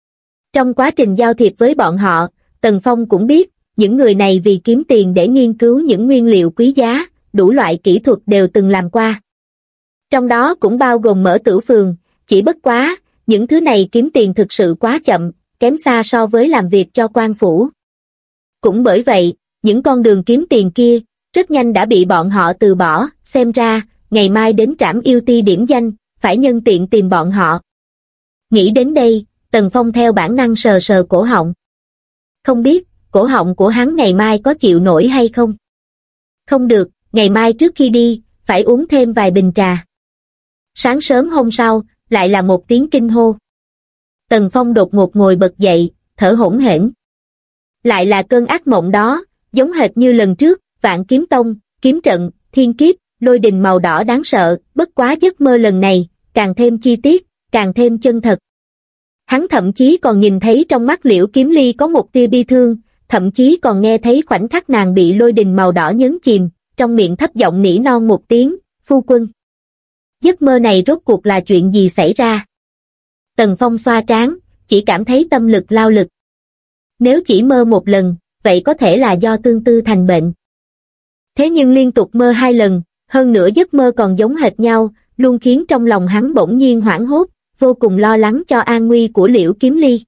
Trong quá trình giao thiệp với bọn họ, Tần Phong cũng biết, những người này vì kiếm tiền để nghiên cứu những nguyên liệu quý giá, đủ loại kỹ thuật đều từng làm qua. Trong đó cũng bao gồm mở Tửu Phường, chỉ bất quá, những thứ này kiếm tiền thực sự quá chậm, kém xa so với làm việc cho quan phủ. Cũng bởi vậy, những con đường kiếm tiền kia, rất nhanh đã bị bọn họ từ bỏ, xem ra, ngày mai đến trảm yêu ti điểm danh, phải nhân tiện tìm bọn họ. Nghĩ đến đây, Tần Phong theo bản năng sờ sờ cổ họng. Không biết, cổ họng của hắn ngày mai có chịu nổi hay không? Không được, ngày mai trước khi đi, phải uống thêm vài bình trà. Sáng sớm hôm sau, lại là một tiếng kinh hô. Tần Phong đột ngột ngồi bật dậy, thở hổn hển. Lại là cơn ác mộng đó, giống hệt như lần trước, Vạn Kiếm Tông, kiếm trận, thiên kiếp, lôi đình màu đỏ đáng sợ, bất quá giấc mơ lần này, càng thêm chi tiết, càng thêm chân thật. Hắn thậm chí còn nhìn thấy trong mắt Liễu Kiếm Ly có một tia bi thương, thậm chí còn nghe thấy khoảnh khắc nàng bị lôi đình màu đỏ nhấn chìm, trong miệng thấp giọng nỉ non một tiếng, phu quân. Giấc mơ này rốt cuộc là chuyện gì xảy ra? Tần Phong xoa trán, chỉ cảm thấy tâm lực lao lực. Nếu chỉ mơ một lần, vậy có thể là do tương tư thành bệnh. Thế nhưng liên tục mơ 2 lần, hơn nữa giấc mơ còn giống hệt nhau, luôn khiến trong lòng hắn bỗng nhiên hoảng hốt, vô cùng lo lắng cho an nguy của Liễu Kiếm Ly.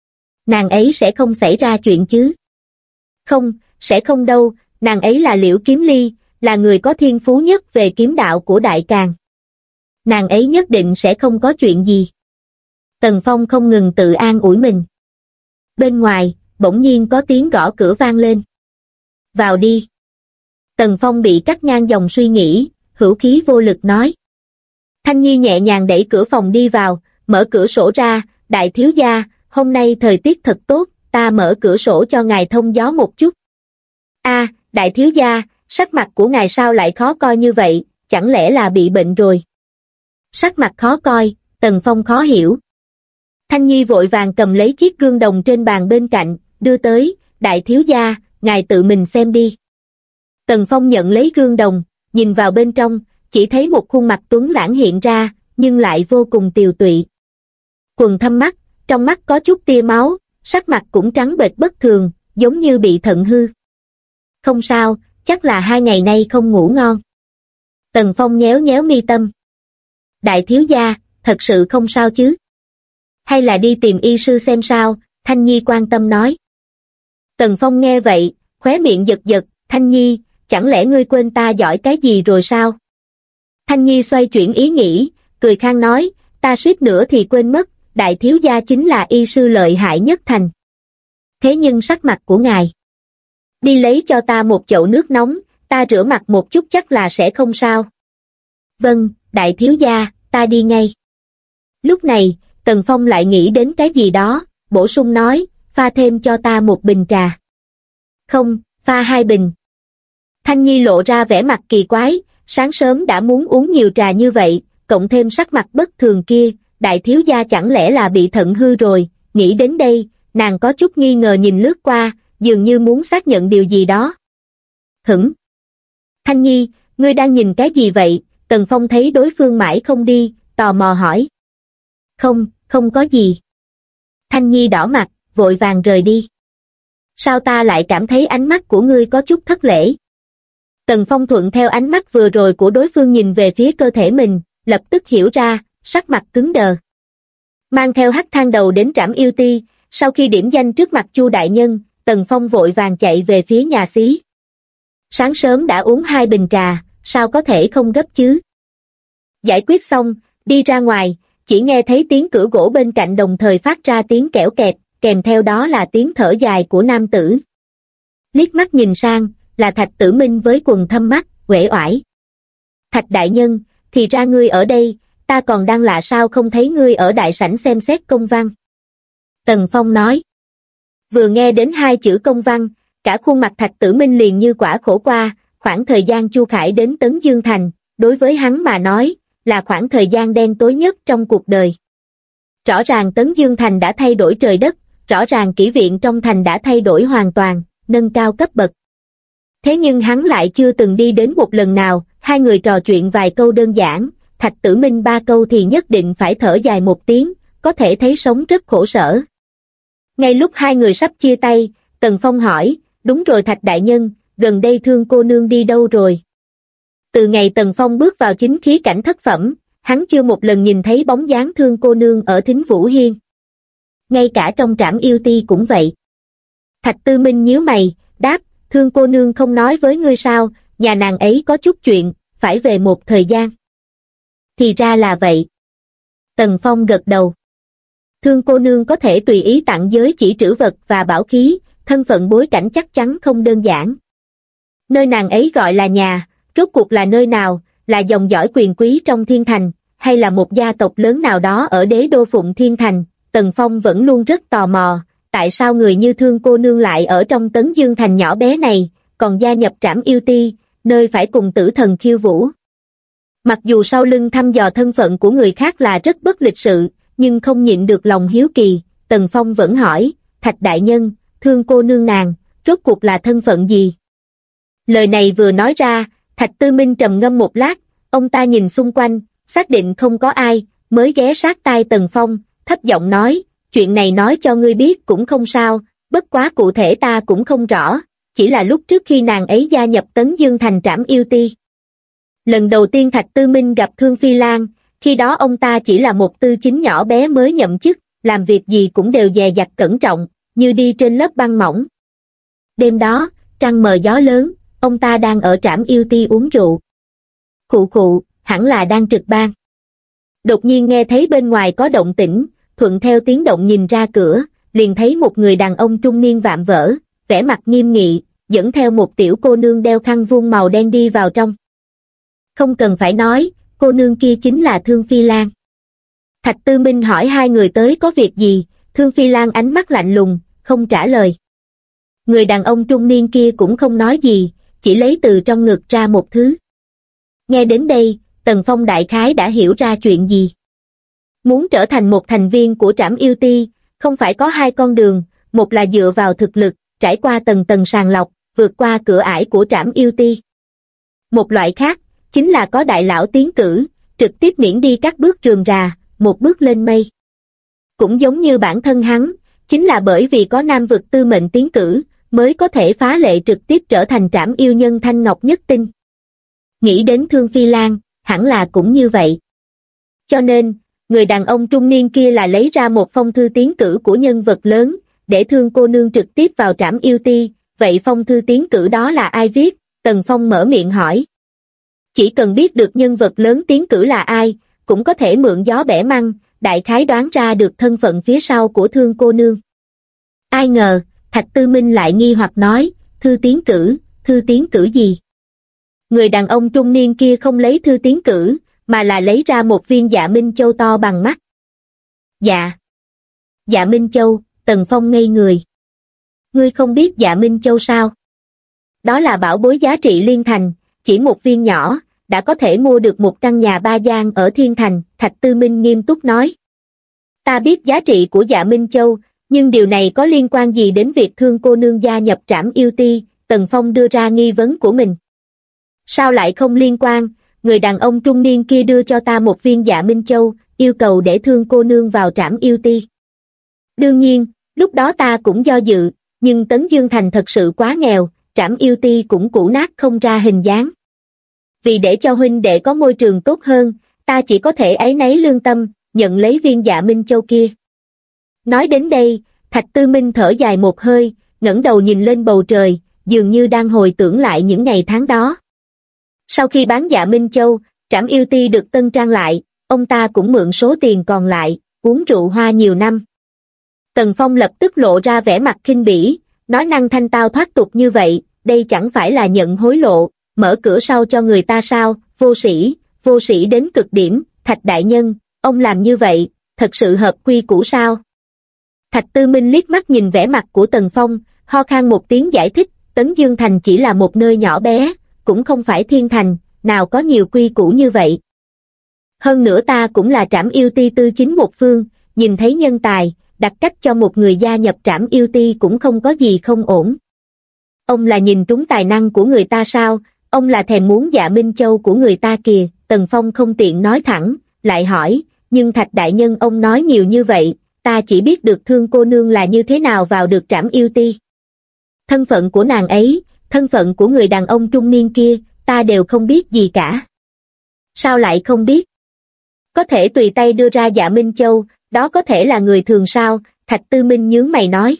Nàng ấy sẽ không xảy ra chuyện chứ? Không, sẽ không đâu, nàng ấy là Liễu Kiếm Ly, là người có thiên phú nhất về kiếm đạo của Đại Càn. Nàng ấy nhất định sẽ không có chuyện gì. Tần Phong không ngừng tự an ủi mình. Bên ngoài, bỗng nhiên có tiếng gõ cửa vang lên. Vào đi. Tần Phong bị cắt ngang dòng suy nghĩ, hữu khí vô lực nói. Thanh Nhi nhẹ nhàng đẩy cửa phòng đi vào, mở cửa sổ ra, đại thiếu gia, hôm nay thời tiết thật tốt, ta mở cửa sổ cho ngài thông gió một chút. A, đại thiếu gia, sắc mặt của ngài sao lại khó coi như vậy, chẳng lẽ là bị bệnh rồi? Sắc mặt khó coi, Tần Phong khó hiểu. Thanh Nhi vội vàng cầm lấy chiếc gương đồng trên bàn bên cạnh, đưa tới, đại thiếu gia, ngài tự mình xem đi. Tần Phong nhận lấy gương đồng, nhìn vào bên trong, chỉ thấy một khuôn mặt tuấn lãng hiện ra, nhưng lại vô cùng tiều tụy. Quầng thâm mắt, trong mắt có chút tia máu, sắc mặt cũng trắng bệch bất thường, giống như bị thận hư. Không sao, chắc là 2 ngày nay không ngủ ngon. Tần Phong nhéo nhéo mi tâm. Đại thiếu gia, thật sự không sao chứ? Hay là đi tìm y sư xem sao, Thanh Nhi quan tâm nói. Tần Phong nghe vậy, khóe miệng giật giật, Thanh Nhi, chẳng lẽ ngươi quên ta giỏi cái gì rồi sao? Thanh Nhi xoay chuyển ý nghĩ, cười khang nói, ta suýt nữa thì quên mất, đại thiếu gia chính là y sư lợi hại nhất thành. Thế nhưng sắc mặt của ngài. Đi lấy cho ta một chậu nước nóng, ta rửa mặt một chút chắc là sẽ không sao. Vâng, đại thiếu gia, ta đi ngay. Lúc này, Tần Phong lại nghĩ đến cái gì đó, bổ sung nói, pha thêm cho ta một bình trà. Không, pha 2 bình. Thanh Nhi lộ ra vẻ mặt kỳ quái, sáng sớm đã muốn uống nhiều trà như vậy, cộng thêm sắc mặt bất thường kia, đại thiếu gia chẳng lẽ là bị thận hư rồi, nghĩ đến đây, nàng có chút nghi ngờ nhìn lướt qua, dường như muốn xác nhận điều gì đó. Hửng! Thanh Nhi, ngươi đang nhìn cái gì vậy? Tần Phong thấy đối phương mãi không đi, tò mò hỏi. Không, không có gì. Thanh Nhi đỏ mặt, vội vàng rời đi. Sao ta lại cảm thấy ánh mắt của ngươi có chút thất lễ? Tần Phong thuận theo ánh mắt vừa rồi của đối phương nhìn về phía cơ thể mình, lập tức hiểu ra, sắc mặt cứng đờ. Mang theo hắc thang đầu đến Trảm Yêu Ti, sau khi điểm danh trước mặt Chu đại nhân, Tần Phong vội vàng chạy về phía nhà xí. Sáng sớm đã uống 2 bình trà, sao có thể không gấp chứ? Giải quyết xong, đi ra ngoài, chỉ nghe thấy tiếng cửa gỗ bên cạnh đồng thời phát ra tiếng kẽo kẹt, kèm theo đó là tiếng thở dài của nam tử. Liếc mắt nhìn sang, là Thạch Tử Minh với quần thâm mắt, uể oải. Thạch đại nhân, thì ra ngươi ở đây, ta còn đang lạ sao không thấy ngươi ở đại sảnh xem xét công văn. Tần Phong nói. Vừa nghe đến 2 chữ công văn, cả khuôn mặt Thạch Tử Minh liền như quả khổ qua, khoảng thời gian Chu Khải đến Tấn Dương Thành, đối với hắn mà nói, là khoảng thời gian đen tối nhất trong cuộc đời. Rõ ràng Tấn Dương Thành đã thay đổi trời đất, rõ ràng kỹ viện trong thành đã thay đổi hoàn toàn, nâng cao cấp bậc. Thế nhưng hắn lại chưa từng đi đến một lần nào, 2 người trò chuyện vài câu đơn giản, Thạch Tử Minh 3 câu thì nhất định phải thở dài một tiếng, có thể thấy sống rất khổ sở. Ngay lúc 2 người sắp chia tay, Tần Phong hỏi, đúng rồi Thạch đại nhân, gần đây Thương cô nương đi đâu rồi? Từ ngày Tần Phong bước vào chính khí cảnh thất phẩm, hắn chưa một lần nhìn thấy bóng dáng Thương cô nương ở Thính Vũ Hiên. Ngay cả trong Trảm Yêu Ti cũng vậy. Thạch Tư Minh nhíu mày, đáp, Thương cô nương không nói với ngươi sao, nhà nàng ấy có chút chuyện, phải về một thời gian. Thì ra là vậy. Tần Phong gật đầu. Thương cô nương có thể tùy ý tặng giới chỉ trữ vật và bảo khí, thân phận bối cảnh chắc chắn không đơn giản. Nơi nàng ấy gọi là nhà, rốt cuộc là nơi nào, là dòng dõi quyền quý trong Thiên Thành, hay là một gia tộc lớn nào đó ở đế đô Phụng Thiên Thành, Tần Phong vẫn luôn rất tò mò, tại sao người như Thương cô nương lại ở trong Tấn Dương Thành nhỏ bé này, còn gia nhập Trảm Yêu Ti, nơi phải cùng tử thần khiêu vũ. Mặc dù sau lưng thăm dò thân phận của người khác là rất bất lịch sự, nhưng không nhịn được lòng hiếu kỳ, Tần Phong vẫn hỏi, Thạch đại nhân, Thương cô nương nàng, rốt cuộc là thân phận gì? Lời này vừa nói ra, Thạch Tư Minh trầm ngâm một lát, ông ta nhìn xung quanh, xác định không có ai, mới ghé sát tai Tần Phong, thấp giọng nói, chuyện này nói cho ngươi biết cũng không sao, bất quá cụ thể ta cũng không rõ, chỉ là lúc trước khi nàng ấy gia nhập Tấn Dương Thành Trảm Yêu Ti. Lần đầu tiên Thạch Tư Minh gặp Thương Phi Lan, khi đó ông ta chỉ là một tư chính nhỏ bé mới nhậm chức, làm việc gì cũng đều dè dặt cẩn trọng, như đi trên lớp băng mỏng. Đêm đó, trăng mờ gió lớn, ông ta đang ở Trảm Yêu Ti uống rượu. Khụ khụ, hẳn là đang trực ban. Đột nhiên nghe thấy bên ngoài có động tĩnh, thuận theo tiếng động nhìn ra cửa, liền thấy một người đàn ông trung niên vạm vỡ, vẻ mặt nghiêm nghị, dẫn theo một tiểu cô nương đeo khăn vuông màu đen đi vào trong. Không cần phải nói, cô nương kia chính là Thương Phi Lan. Thạch Tư Minh hỏi 2 người tới có việc gì, Thương Phi Lan ánh mắt lạnh lùng, không trả lời. Người đàn ông trung niên kia cũng không nói gì, chỉ lấy từ trong ngực ra một thứ. Nghe đến đây, Tần Phong đại khái đã hiểu ra chuyện gì. Muốn trở thành một thành viên của Trảm Yêu Ti, không phải có 2 con đường, một là dựa vào thực lực, trải qua tầng tầng sàng lọc, vượt qua cửa ải của Trảm Yêu Ti. Một loại khác, chính là có đại lão tiến cử, trực tiếp miễn đi các bước rườm rà, một bước lên mây. Cũng giống như bản thân hắn, chính là bởi vì có nam vực tư mệnh tiến cử, mới có thể phá lệ trực tiếp trở thành Trảm Yêu nhân Thanh Ngọc Nhất Tinh. Nghĩ đến Thương Phi Lan, hẳn là cũng như vậy. Cho nên, người đàn ông trung niên kia là lấy ra một phong thư tiến cử của nhân vật lớn, để Thương cô nương trực tiếp vào Trảm Yêu Ti, vậy phong thư tiến cử đó là ai viết? Tần Phong mở miệng hỏi. Chỉ cần biết được nhân vật lớn tiến cử là ai, cũng có thể mượn gió bẻ măng, đại khái đoán ra được thân phận phía sau của Thương cô nương. Ai ngờ, Thạch Tư Minh lại nghi hoặc nói, thư tiến cử gì? Người đàn ông trung niên kia không lấy thư tiến cử, mà là lấy ra một viên Dạ Minh Châu to bằng mắt. Dạ Minh Châu, Tần Phong ngây người. Ngươi không biết Dạ Minh Châu sao? Đó là bảo bối giá trị liên thành, chỉ một viên nhỏ, đã có thể mua được một căn nhà 3 gian ở Thiên Thành, Thạch Tư Minh nghiêm túc nói. Ta biết giá trị của Dạ Minh Châu, nhưng điều này có liên quan gì đến việc Thương cô nương gia nhập Trảm Yêu Ti? Tần Phong đưa ra nghi vấn của mình. Sao lại không liên quan? Người đàn ông trung niên kia đưa cho ta một viên Dạ Minh Châu, yêu cầu để Thương cô nương vào Trảm Yêu Ti. Đương nhiên, lúc đó ta cũng do dự, nhưng Tấn Dương Thành thật sự quá nghèo, Trảm Yêu Ti cũng cũ nát không ra hình dáng. Vì để cho huynh đệ có môi trường tốt hơn, ta chỉ có thể áy náy lương tâm, nhận lấy viên Dạ Minh Châu kia. Nói đến đây, Thạch Tư Minh thở dài một hơi, ngẩng đầu nhìn lên bầu trời, dường như đang hồi tưởng lại những ngày tháng đó. Sau khi bán Dạ Minh Châu, Trảm Yêu Ti được tân trang lại, ông ta cũng mượn số tiền còn lại, uống rượu hoa nhiều năm. Tần Phong lập tức lộ ra vẻ mặt khinh bỉ, nói năng thanh tao thoát tục như vậy, đây chẳng phải là nhận hối lộ, mở cửa sau cho người ta sao? Vô sĩ đến cực điểm. Thạch đại nhân, ông làm như vậy, thật sự hợp quy củ sao? Thạch Tư Minh liếc mắt nhìn vẻ mặt của Tần Phong, ho khan một tiếng giải thích, Tấn Dương Thành chỉ là một nơi nhỏ bé, cũng không phải Thiên Thành, nào có nhiều quy củ như vậy. Hơn nữa ta cũng là Trảm Yêu Ti tư chính một phương, nhìn thấy nhân tài, đặt cách cho một người gia nhập Trảm Yêu Ti cũng không có gì không ổn. Ông là nhìn trúng tài năng của người ta sao? Ông là thèm muốn Dạ Minh Châu của người ta kìa. Tần Phong không tiện nói thẳng, lại hỏi, nhưng Thạch đại nhân ông nói nhiều như vậy, ta chỉ biết được Thương cô nương là như thế nào vào được Trảm Yêu Ti. Thân phận của nàng ấy, thân phận của người đàn ông trung niên kia, ta đều không biết gì cả. Sao lại không biết? Có thể tùy tay đưa ra Dạ Minh Châu, đó có thể là người thường sao? Thạch Tư Minh nhướng mày nói.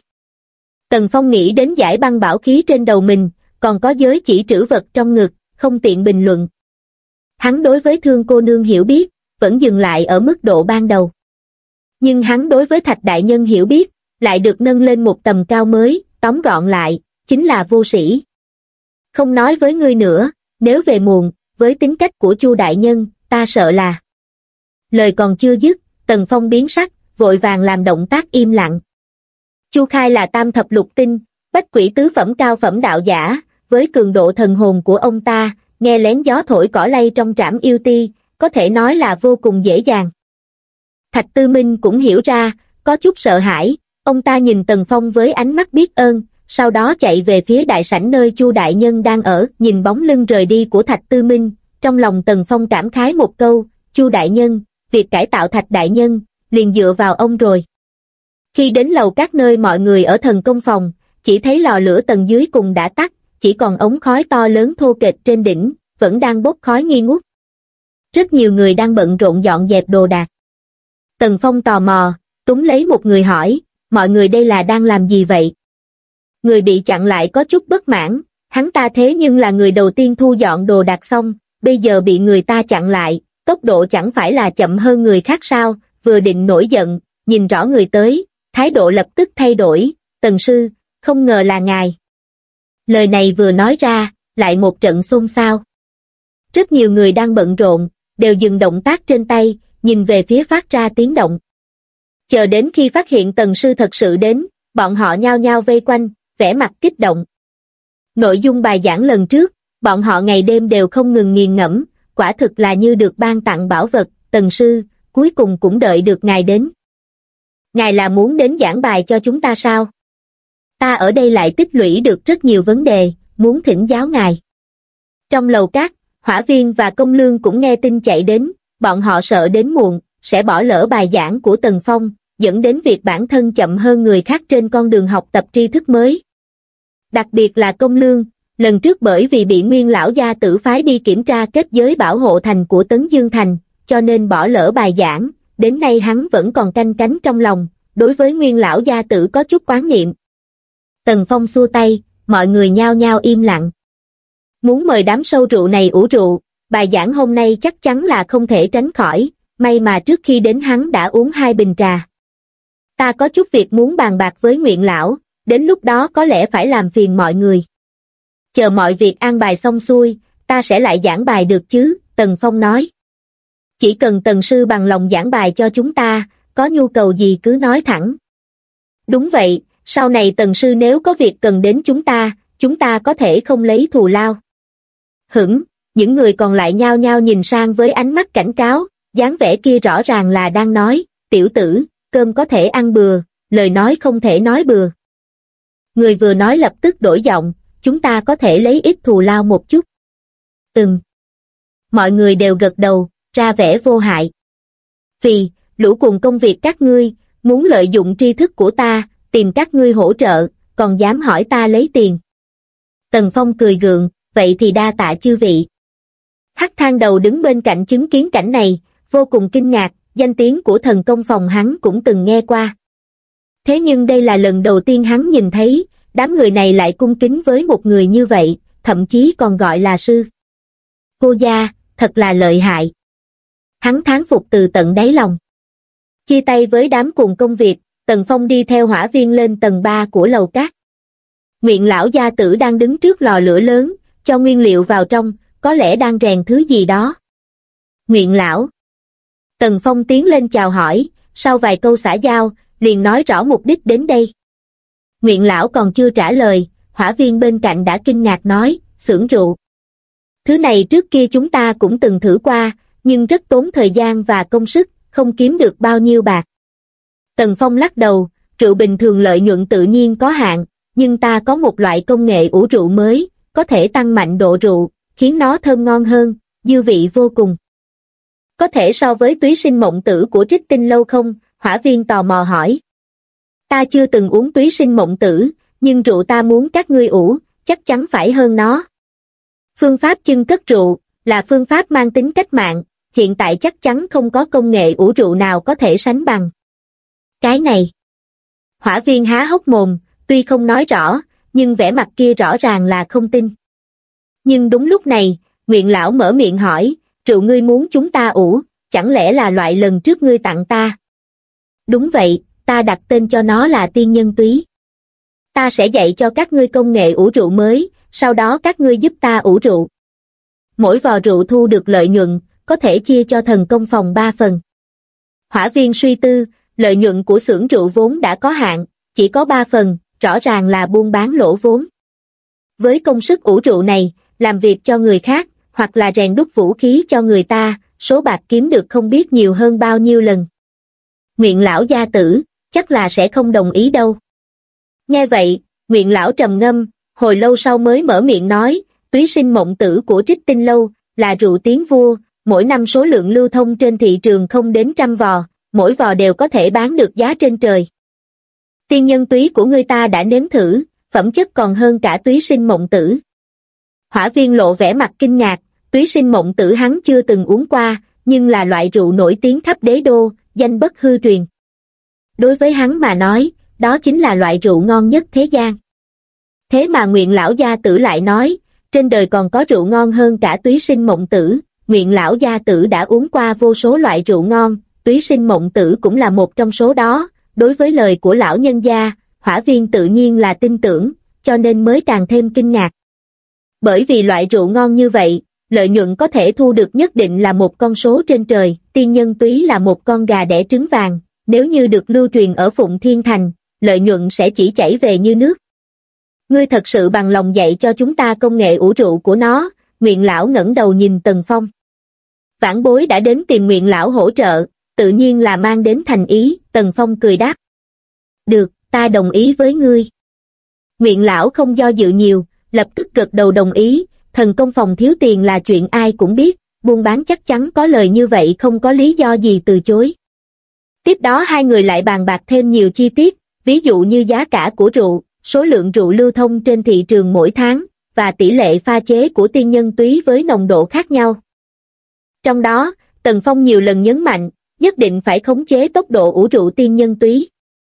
Tần Phong nghĩ đến giải băng bảo khí trên đầu mình, còn có giới chỉ trữ vật trong ngực, không tiện bình luận. Hắn đối với Thương cô nương hiểu biết, vẫn dừng lại ở mức độ ban đầu. Nhưng hắn đối với Thạch đại nhân hiểu biết, lại được nâng lên một tầm cao mới, tóm gọn lại, chính là vô sĩ. Không nói với ngươi nữa, nếu về muộn, với tính cách của Chu đại nhân, ta sợ là... Lời còn chưa dứt, Tần Phong biến sắc, vội vàng làm động tác im lặng. Chu Khai là tam thập lục tinh, bách quỷ tứ phẩm cao phẩm đạo giả, với cường độ thần hồn của ông ta, nghe lén gió thổi cỏ lay trong Trảm Yêu Ti, có thể nói là vô cùng dễ dàng. Thạch Tư Minh cũng hiểu ra, có chút sợ hãi, ông ta nhìn Tần Phong với ánh mắt biết ơn, sau đó chạy về phía đại sảnh nơi Chu đại nhân đang ở, nhìn bóng lưng rời đi của Thạch Tư Minh, trong lòng Tần Phong cảm khái một câu, Chu đại nhân, việc cải tạo Thạch đại nhân, liền dựa vào ông rồi. Khi đến lầu các nơi mọi người ở thần công phòng, chỉ thấy lò lửa tầng dưới cùng đã tắt, chỉ còn ống khói to lớn thô kệch trên đỉnh, vẫn đang bốc khói nghi ngút. Rất nhiều người đang bận rộn dọn dẹp đồ đạc. Tần Phong tò mò, túm lấy một người hỏi, mọi người đây là đang làm gì vậy? Người bị chặn lại có chút bất mãn, hắn ta thế nhưng là người đầu tiên thu dọn đồ đạc xong, bây giờ bị người ta chặn lại, tốc độ chẳng phải là chậm hơn người khác sao? Vừa định nổi giận, nhìn rõ người tới, thái độ lập tức thay đổi, Tần sư, không ngờ là ngài. Lời này vừa nói ra, lại một trận xôn xao. Rất nhiều người đang bận rộn, đều dừng động tác trên tay, nhìn về phía phát ra tiếng động. Chờ đến khi phát hiện Tần sư thật sự đến, bọn họ nhao nhao vây quanh, vẻ mặt kích động. Nội dung bài giảng lần trước, bọn họ ngày đêm đều không ngừng nghiền ngẫm, quả thực là như được ban tặng bảo vật. Tần sư, cuối cùng cũng đợi được ngài đến. Ngài là muốn đến giảng bài cho chúng ta sao? Ta ở đây lại tích lũy được rất nhiều vấn đề, muốn thỉnh giáo ngài. Trong lầu các, Hỏa Viên và Công Lương cũng nghe tin chạy đến, bọn họ sợ đến muộn, sẽ bỏ lỡ bài giảng của Tần Phong, dẫn đến việc bản thân chậm hơn người khác trên con đường học tập tri thức mới. Đặc biệt là Công Lương, lần trước bởi vì bị Nguyên lão gia tử phái đi kiểm tra kết giới bảo hộ thành của Tấn Dương Thành, cho nên bỏ lỡ bài giảng, đến nay hắn vẫn còn canh cánh trong lòng, đối với Nguyên lão gia tử có chút oán niệm. Tần Phong xua tay, mọi người nhao nhao im lặng. Muốn mời đám sâu rượu này ủ rượu, bài giảng hôm nay chắc chắn là không thể tránh khỏi, may mà trước khi đến hắn đã uống 2 bình trà. Ta có chút việc muốn bàn bạc với Nguyện lão, đến lúc đó có lẽ phải làm phiền mọi người. Chờ mọi việc an bài xong xuôi, ta sẽ lại giảng bài được chứ, Tần Phong nói. Chỉ cần Tần sư bằng lòng giảng bài cho chúng ta, có nhu cầu gì cứ nói thẳng. Đúng vậy, sau này Tần sư nếu có việc cần đến chúng ta có thể không lấy thù lao. Hửng, những người còn lại nhao nhao nhìn sang với ánh mắt cảnh cáo, dáng vẻ kia rõ ràng là đang nói, tiểu tử, cơm có thể ăn bừa, lời nói không thể nói bừa. Người vừa nói lập tức đổi giọng, chúng ta có thể lấy ít thù lao một chút. Mọi người đều gật đầu, ra vẻ vô hại. Vì, lũ cùng công việc các ngươi, muốn lợi dụng tri thức của ta, tìm các ngươi hỗ trợ, còn dám hỏi ta lấy tiền. Tần Phong cười gượng, vậy thì đa tạ chư vị. Hắc Thang Đầu đứng bên cạnh chứng kiến cảnh này, vô cùng kinh ngạc, danh tiếng của thần công phòng hắn cũng từng nghe qua. Thế nhưng đây là lần đầu tiên hắn nhìn thấy, đám người này lại cung kính với một người như vậy, thậm chí còn gọi là sư. Cô gia, thật là lợi hại. Hắn thán phục từ tận đáy lòng. Chia tay với đám cùng công việc, Tần Phong đi theo Hỏa Viên lên tầng 3 của lầu cát. Nguyện lão gia tử đang đứng trước lò lửa lớn, cho nguyên liệu vào trong, có lẽ đang rèn thứ gì đó. Nguyện lão. Tần Phong tiến lên chào hỏi, sau vài câu xã giao, liền nói rõ mục đích đến đây. Nguyện lão còn chưa trả lời, Hỏa Viên bên cạnh đã kinh ngạc nói, xưởng rượu. Thứ này trước kia chúng ta cũng từng thử qua, nhưng rất tốn thời gian và công sức, không kiếm được bao nhiêu bạc. Tần Phong lắc đầu, rượu bình thường lợi nhuận tự nhiên có hạn, nhưng ta có một loại công nghệ ủ rượu mới, có thể tăng mạnh độ rượu, khiến nó thơm ngon hơn, dư vị vô cùng. Có thể so với túy sinh mộng tử của Trích Tinh lâu không? Hỏa Viên tò mò hỏi. Ta chưa từng uống túy sinh mộng tử, nhưng rượu ta muốn các ngươi ủ, chắc chắn phải hơn nó. Phương pháp chưng cất rượu, là phương pháp mang tính cách mạng, hiện tại chắc chắn không có công nghệ ủ rượu nào có thể sánh bằng. Cái này. Hỏa Viên há hốc mồm, tuy không nói rõ, nhưng vẻ mặt kia rõ ràng là không tin. Nhưng đúng lúc này, Nguyện lão mở miệng hỏi, rượu ngươi muốn chúng ta ủ, chẳng lẽ là loại lần trước ngươi tặng ta? Đúng vậy, ta đặt tên cho nó là Tiên Nhân Túy. Ta sẽ dạy cho các ngươi công nghệ ủ rượu mới, sau đó các ngươi giúp ta ủ rượu. Mỗi vò rượu thu được lợi nhuận, có thể chia cho thần công phòng 3 phần. Hỏa Viên suy tư, lợi nhuận của xưởng rượu vốn đã có hạn, chỉ có 3 phần, rõ ràng là buôn bán lỗ vốn. Với công sức ủ rượu này, làm việc cho người khác, hoặc là rèn đúc vũ khí cho người ta, số bạc kiếm được không biết nhiều hơn bao nhiêu lần. Nguyện lão gia tử, chắc là sẽ không đồng ý đâu. Nghe vậy, Nguyện lão trầm ngâm, hồi lâu sau mới mở miệng nói, túy sinh mộng tử của Trích Tinh lâu, là rượu tiến vua, mỗi năm số lượng lưu thông trên thị trường không đến 100 vò, mỗi vò đều có thể bán được giá trên trời. Tiên Nhân Túy của người ta đã nếm thử, phẩm chất còn hơn cả túy sinh mộng tử. Hỏa Viên lộ vẻ mặt kinh ngạc, túy sinh mộng tử hắn chưa từng uống qua, nhưng là loại rượu nổi tiếng khắp đế đô, danh bất hư truyền. Đối với hắn mà nói, đó chính là loại rượu ngon nhất thế gian. Thế mà Nguyện lão gia tử lại nói, trên đời còn có rượu ngon hơn cả túy sinh mộng tử. Nguyện lão gia tử đã uống qua vô số loại rượu ngon, túy sinh mộng tử cũng là một trong số đó. Đối với lời của lão nhân gia, Hỏa Viên tự nhiên là tin tưởng, cho nên mới càng thêm kinh ngạc. Bởi vì loại rượu ngon như vậy, lợi nhuận có thể thu được nhất định là một con số trên trời. Tiên Nhân Túy là một con gà đẻ trứng vàng, nếu như được lưu truyền ở Phụng Thiên Thành, lợi nhuận sẽ chỉ chảy về như nước. Ngươi thật sự bằng lòng dạy cho chúng ta công nghệ ủ rượu của nó? Nguyện lão ngẩng đầu nhìn Tần Phong. Vãn bối đã đến tìm Nguyện lão hỗ trợ, tự nhiên là mang đến thành ý. Tần Phong cười đáp. Được, ta đồng ý với ngươi. Nguyện lão không do dự nhiều, lập tức gật đầu đồng ý. Thần công phòng thiếu tiền là chuyện ai cũng biết, buôn bán chắc chắn có lời như vậy, không có lý do gì từ chối. Tiếp đó hai người lại bàn bạc thêm nhiều chi tiết, ví dụ như giá cả của rượu, số lượng rượu lưu thông trên thị trường mỗi tháng, và tỷ lệ pha chế của Tiên Nhân Túy với nồng độ khác nhau. Trong đó, Tần Phong nhiều lần nhấn mạnh, nhất định phải khống chế tốc độ ủ rượu Tiên Nhân Túy.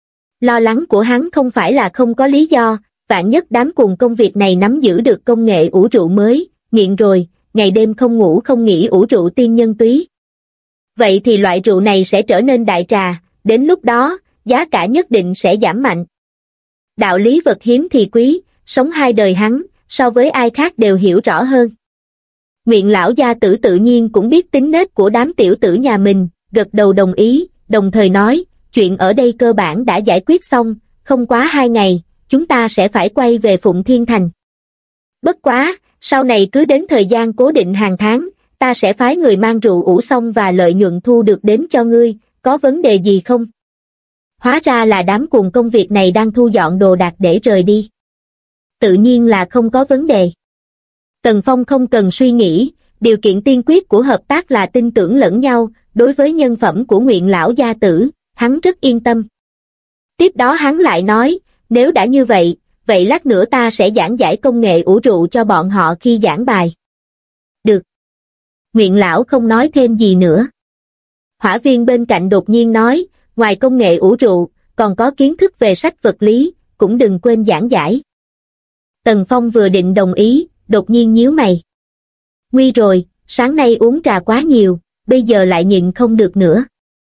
Lo lắng của hắn không phải là không có lý do, vạn nhất đám cùng công việc này nắm giữ được công nghệ ủ rượu mới, nghiện rồi, ngày đêm không ngủ không nghỉ ủ rượu tiên nhân túy. Vậy thì loại rượu này sẽ trở nên đại trà, đến lúc đó, giá cả nhất định sẽ giảm mạnh. Đạo lý vật hiếm thì quý, sống 2 đời hắn, so với ai khác đều hiểu rõ hơn. Nguyện lão gia tử tự nhiên cũng biết tính nết của đám tiểu tử nhà mình, gật đầu đồng ý, đồng thời nói, chuyện ở đây cơ bản đã giải quyết xong, không quá 2 ngày, chúng ta sẽ phải quay về Phụng Thiên Thành. Bất quá, sau này cứ đến thời gian cố định hàng tháng, ta sẽ phái người mang rượu ủ xong và lợi nhuận thu được đến cho ngươi, có vấn đề gì không? Hóa ra là đám cuồng công việc này đang thu dọn đồ đạc để rời đi. Tự nhiên là không có vấn đề. Tần Phong không cần suy nghĩ, điều kiện tiên quyết của hợp tác là tin tưởng lẫn nhau, đối với nhân phẩm của Nguyện lão gia tử, hắn rất yên tâm. Tiếp đó hắn lại nói, nếu đã như vậy, vậy lát nữa ta sẽ giảng giải công nghệ ủ rượu cho bọn họ khi giảng bài. Được. Nguyện lão không nói thêm gì nữa. Hỏa viên bên cạnh đột nhiên nói, ngoài công nghệ ủ rượu, còn có kiến thức về sách vật lý, cũng đừng quên giảng giải. Tần Phong vừa định đồng ý, đột nhiên nhíu mày. Nguy rồi, sáng nay uống trà quá nhiều, bây giờ lại nhịn không được nữa.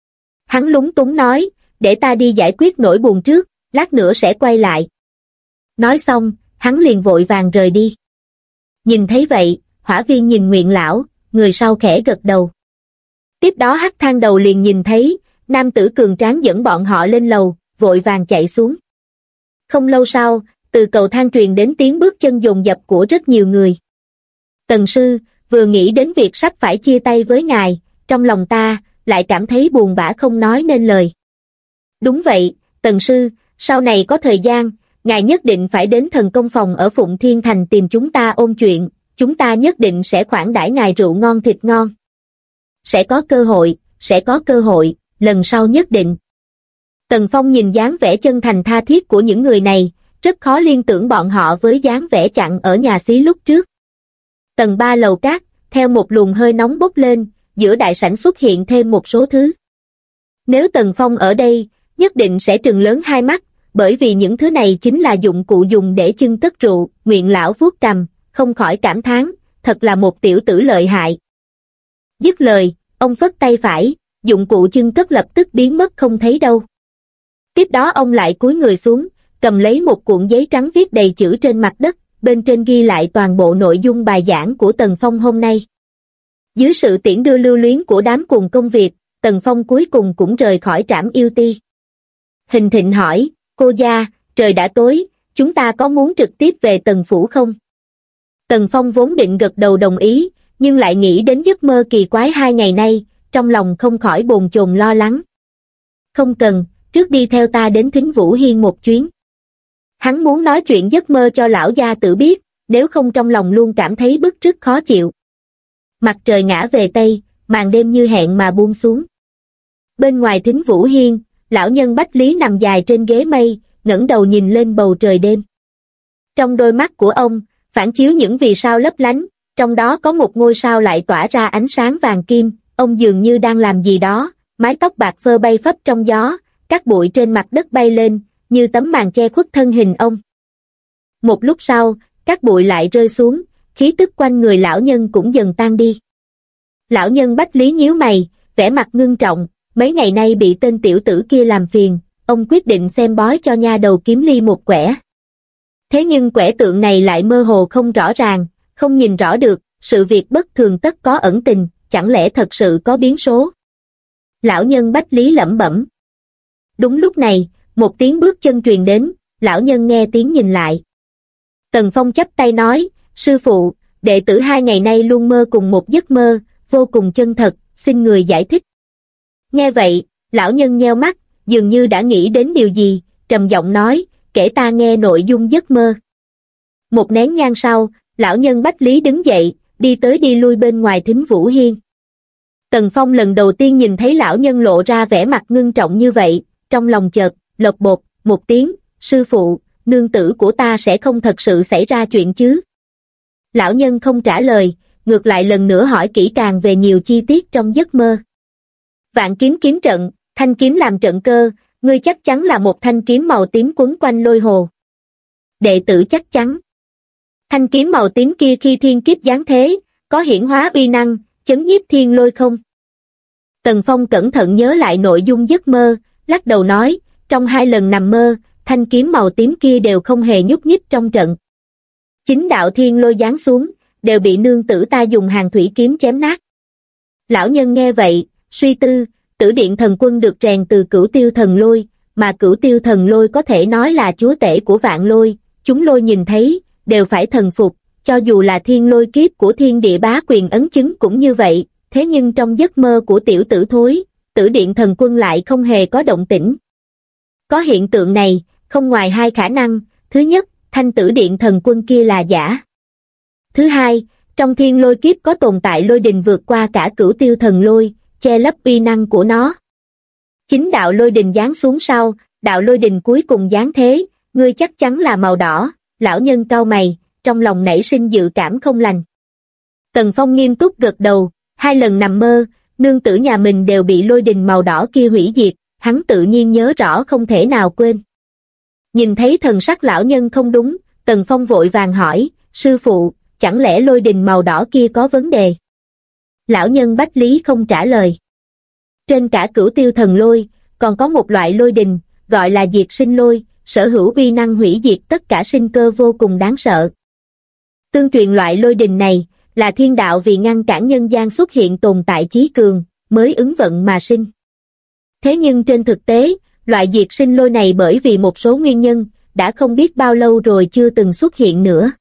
Hắn lúng túng nói, để ta đi giải quyết nỗi buồn trước, lát nữa sẽ quay lại. Nói xong, hắn liền vội vàng rời đi. Nhìn thấy vậy, hỏa viên nhìn Nguyện lão, người sau khẽ gật đầu. Tiếp đó Hắc Thang Đầu liền nhìn thấy, nam tử cường tráng dẫn bọn họ lên lầu, vội vàng chạy xuống. Không lâu sau, từ cầu thang truyền đến tiếng bước chân dồn dập của rất nhiều người. Tần sư, vừa nghĩ đến việc sắp phải chia tay với ngài, trong lòng ta, lại cảm thấy buồn bã không nói nên lời. Đúng vậy, Tần sư, sau này có thời gian, ngài nhất định phải đến thần công phòng ở Phụng Thiên Thành tìm chúng ta ôn chuyện, chúng ta nhất định sẽ khoản đãi ngài rượu ngon thịt ngon. Sẽ có cơ hội, lần sau nhất định. Tần Phong nhìn dáng vẻ chân thành tha thiết của những người này, rất khó liên tưởng bọn họ với dáng vẻ chặn ở nhà xí lúc trước. Tầng 3 lầu cát, theo một luồng hơi nóng bốc lên, giữa đại sảnh xuất hiện thêm một số thứ. Nếu Tần Phong ở đây, nhất định sẽ trừng lớn hai mắt, bởi vì những thứ này chính là dụng cụ dùng để chưng cất rượu. Nguyện lão vuốt cằm, không khỏi cảm thán, thật là một tiểu tử lợi hại. Dứt lời, ông phất tay phải, dụng cụ chưng cất lập tức biến mất không thấy đâu. Tiếp đó ông lại cúi người xuống, cầm lấy một cuộn giấy trắng viết đầy chữ trên mặt đất, bên trên ghi lại toàn bộ nội dung bài giảng của Tần Phong hôm nay. Dưới sự tiễn đưa lưu luyến của đám cùng công việc, Tần Phong cuối cùng cũng rời khỏi trảm yêu ti. Hình Thịnh hỏi, cô gia, trời đã tối, chúng ta có muốn trực tiếp về Tần phủ không? Tần Phong vốn định gật đầu đồng ý, nhưng lại nghĩ đến giấc mơ kỳ quái 2 ngày nay, trong lòng không khỏi bồn chồn lo lắng. Không cần, trước đi theo ta đến Thính Vũ Hiên một chuyến. Hắn muốn nói chuyện giấc mơ cho lão gia tử biết, nếu không trong lòng luôn cảm thấy bứt rứt khó chịu. Mặt trời ngã về Tây, màn đêm như hẹn mà buông xuống. Bên ngoài Thính Vũ Hiên, lão nhân Bách Lý nằm dài trên ghế mây, ngẩng đầu nhìn lên bầu trời đêm. Trong đôi mắt của ông, phản chiếu những vì sao lấp lánh, trong đó có một ngôi sao lại tỏa ra ánh sáng vàng kim, ông dường như đang làm gì đó, mái tóc bạc phơ bay phấp trong gió, các bụi trên mặt đất bay lên, như tấm màn che khuất thân hình ông. Một lúc sau, các bụi lại rơi xuống, khí tức quanh người lão nhân cũng dần tan đi. Lão nhân Bách Lý nhíu mày, vẻ mặt ngưng trọng, mấy ngày nay bị tên tiểu tử kia làm phiền, ông quyết định xem bói cho nha đầu Kiếm Ly một quẻ. Thế nhưng quẻ tượng này lại mơ hồ không rõ ràng, không nhìn rõ được, sự việc bất thường tất có ẩn tình, chẳng lẽ thật sự có biến số? Lão nhân Bách Lý lẩm bẩm. Đúng lúc này, một tiếng bước chân truyền đến, lão nhân nghe tiếng nhìn lại. Tần Phong chắp tay nói, sư phụ, đệ tử 2 ngày nay luôn mơ cùng một giấc mơ, vô cùng chân thật, xin người giải thích. Nghe vậy, lão nhân nheo mắt, dường như đã nghĩ đến điều gì, trầm giọng nói, kể ta nghe nội dung giấc mơ. Một nén nhang sau, lão nhân Bách Lý đứng dậy, đi tới đi lui bên ngoài Thính Vũ Hiên. Tần Phong lần đầu tiên nhìn thấy lão nhân lộ ra vẻ mặt ngưng trọng như vậy, trong lòng chợt, lộc bột, một tiếng, sư phụ, nương tử của ta sẽ không thật sự xảy ra chuyện chứ? Lão nhân không trả lời, ngược lại lần nữa hỏi kỹ càng về nhiều chi tiết trong giấc mơ. Vạn kiếm kiếm trận, thanh kiếm làm trận cơ, ngươi chắc chắn là một thanh kiếm màu tím quấn quanh lôi hồ. Đệ tử chắc chắn. Thanh kiếm màu tím kia khi thiên kiếp giáng thế, có hiển hóa uy năng, chấn nhiếp thiên lôi không? Tần Phong cẩn thận nhớ lại nội dung giấc mơ, lắc đầu nói, trong 2 lần nằm mơ, thanh kiếm màu tím kia đều không hề nhúc nhích trong trận. Chính đạo thiên lôi giáng xuống, đều bị nương tử ta dùng hàng thủy kiếm chém nát. Lão nhân nghe vậy, suy tư, Tử Điện Thần Quân được rèn từ Cửu Tiêu Thần Lôi, mà Cửu Tiêu Thần Lôi có thể nói là chúa tể của vạn lôi, chúng lôi nhìn thấy, đều phải thần phục, cho dù là thiên lôi kiếp của Thiên Địa Bá Quyền ấn chứng cũng như vậy, thế nhưng trong giấc mơ của tiểu tử thối, Tử Điện Thần Quân lại không hề có động tĩnh. Có hiện tượng này, không ngoài 2 khả năng, thứ nhất, thanh Tử Điện Thần Quân kia là giả. Thứ hai, trong thiên lôi kiếp có tồn tại lôi đình vượt qua cả Cửu Tiêu Thần Lôi, che lấp uy năng của nó. Chính đạo lôi đình giáng xuống sau, đạo lôi đình cuối cùng giáng thế, ngươi chắc chắn là màu đỏ, lão nhân cau mày, trong lòng nảy sinh dự cảm không lành. Tần Phong nghiêm túc gật đầu, 2 lần nằm mơ, nương tử nhà mình đều bị lôi đình màu đỏ kia hủy diệt, hắn tự nhiên nhớ rõ không thể nào quên. Nhìn thấy thần sắc lão nhân không đúng, Tần Phong vội vàng hỏi, sư phụ, chẳng lẽ lôi đình màu đỏ kia có vấn đề? Lão nhân bách lý không trả lời. Trên cả Cửu Tiêu Thần Lôi, còn có một loại lôi đình, gọi là diệt sinh lôi, sở hữu uy năng hủy diệt tất cả sinh cơ vô cùng đáng sợ. Tương truyền loại lôi đình này, là thiên đạo vì ngăn cản nhân gian xuất hiện tồn tại chí cường, mới ứng vận mà sinh. Thế nhưng trên thực tế, loại diệt sinh lôi này bởi vì một số nguyên nhân, đã không biết bao lâu rồi chưa từng xuất hiện nữa.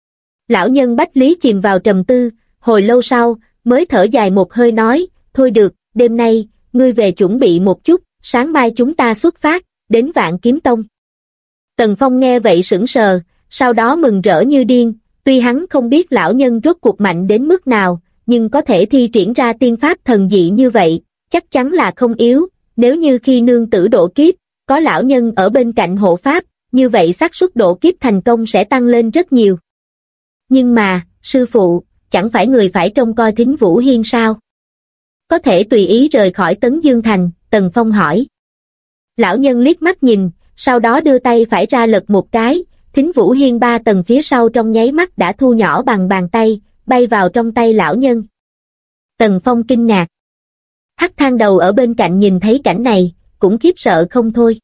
Lão nhân bách lý chìm vào trầm tư, hồi lâu sau, mới thở dài một hơi nói, thôi được, đêm nay, ngươi về chuẩn bị một chút, sáng mai chúng ta xuất phát, đến Vạn Kiếm Tông. Tần Phong nghe vậy sững sờ, sau đó mừng rỡ như điên, tuy hắn không biết lão nhân rốt cuộc mạnh đến mức nào, nhưng có thể thi triển ra tiên pháp thần dị như vậy, chắc chắn là không yếu, nếu như khi nương tử độ kiếp, có lão nhân ở bên cạnh hộ pháp, như vậy xác suất độ kiếp thành công sẽ tăng lên rất nhiều. Nhưng mà, sư phụ, chẳng phải người phải trông coi Thính Vũ Hiên sao? Có thể tùy ý rời khỏi Tấn Dương Thành, Tần Phong hỏi. Lão nhân liếc mắt nhìn, sau đó đưa tay phải ra lật một cái, Thính Vũ Hiên 3 tầng phía sau trong nháy mắt đã thu nhỏ bằng bàn tay, bay vào trong tay lão nhân. Tần Phong kinh ngạc. Hắc Thang Đầu ở bên cạnh nhìn thấy cảnh này, cũng khiếp sợ không thôi.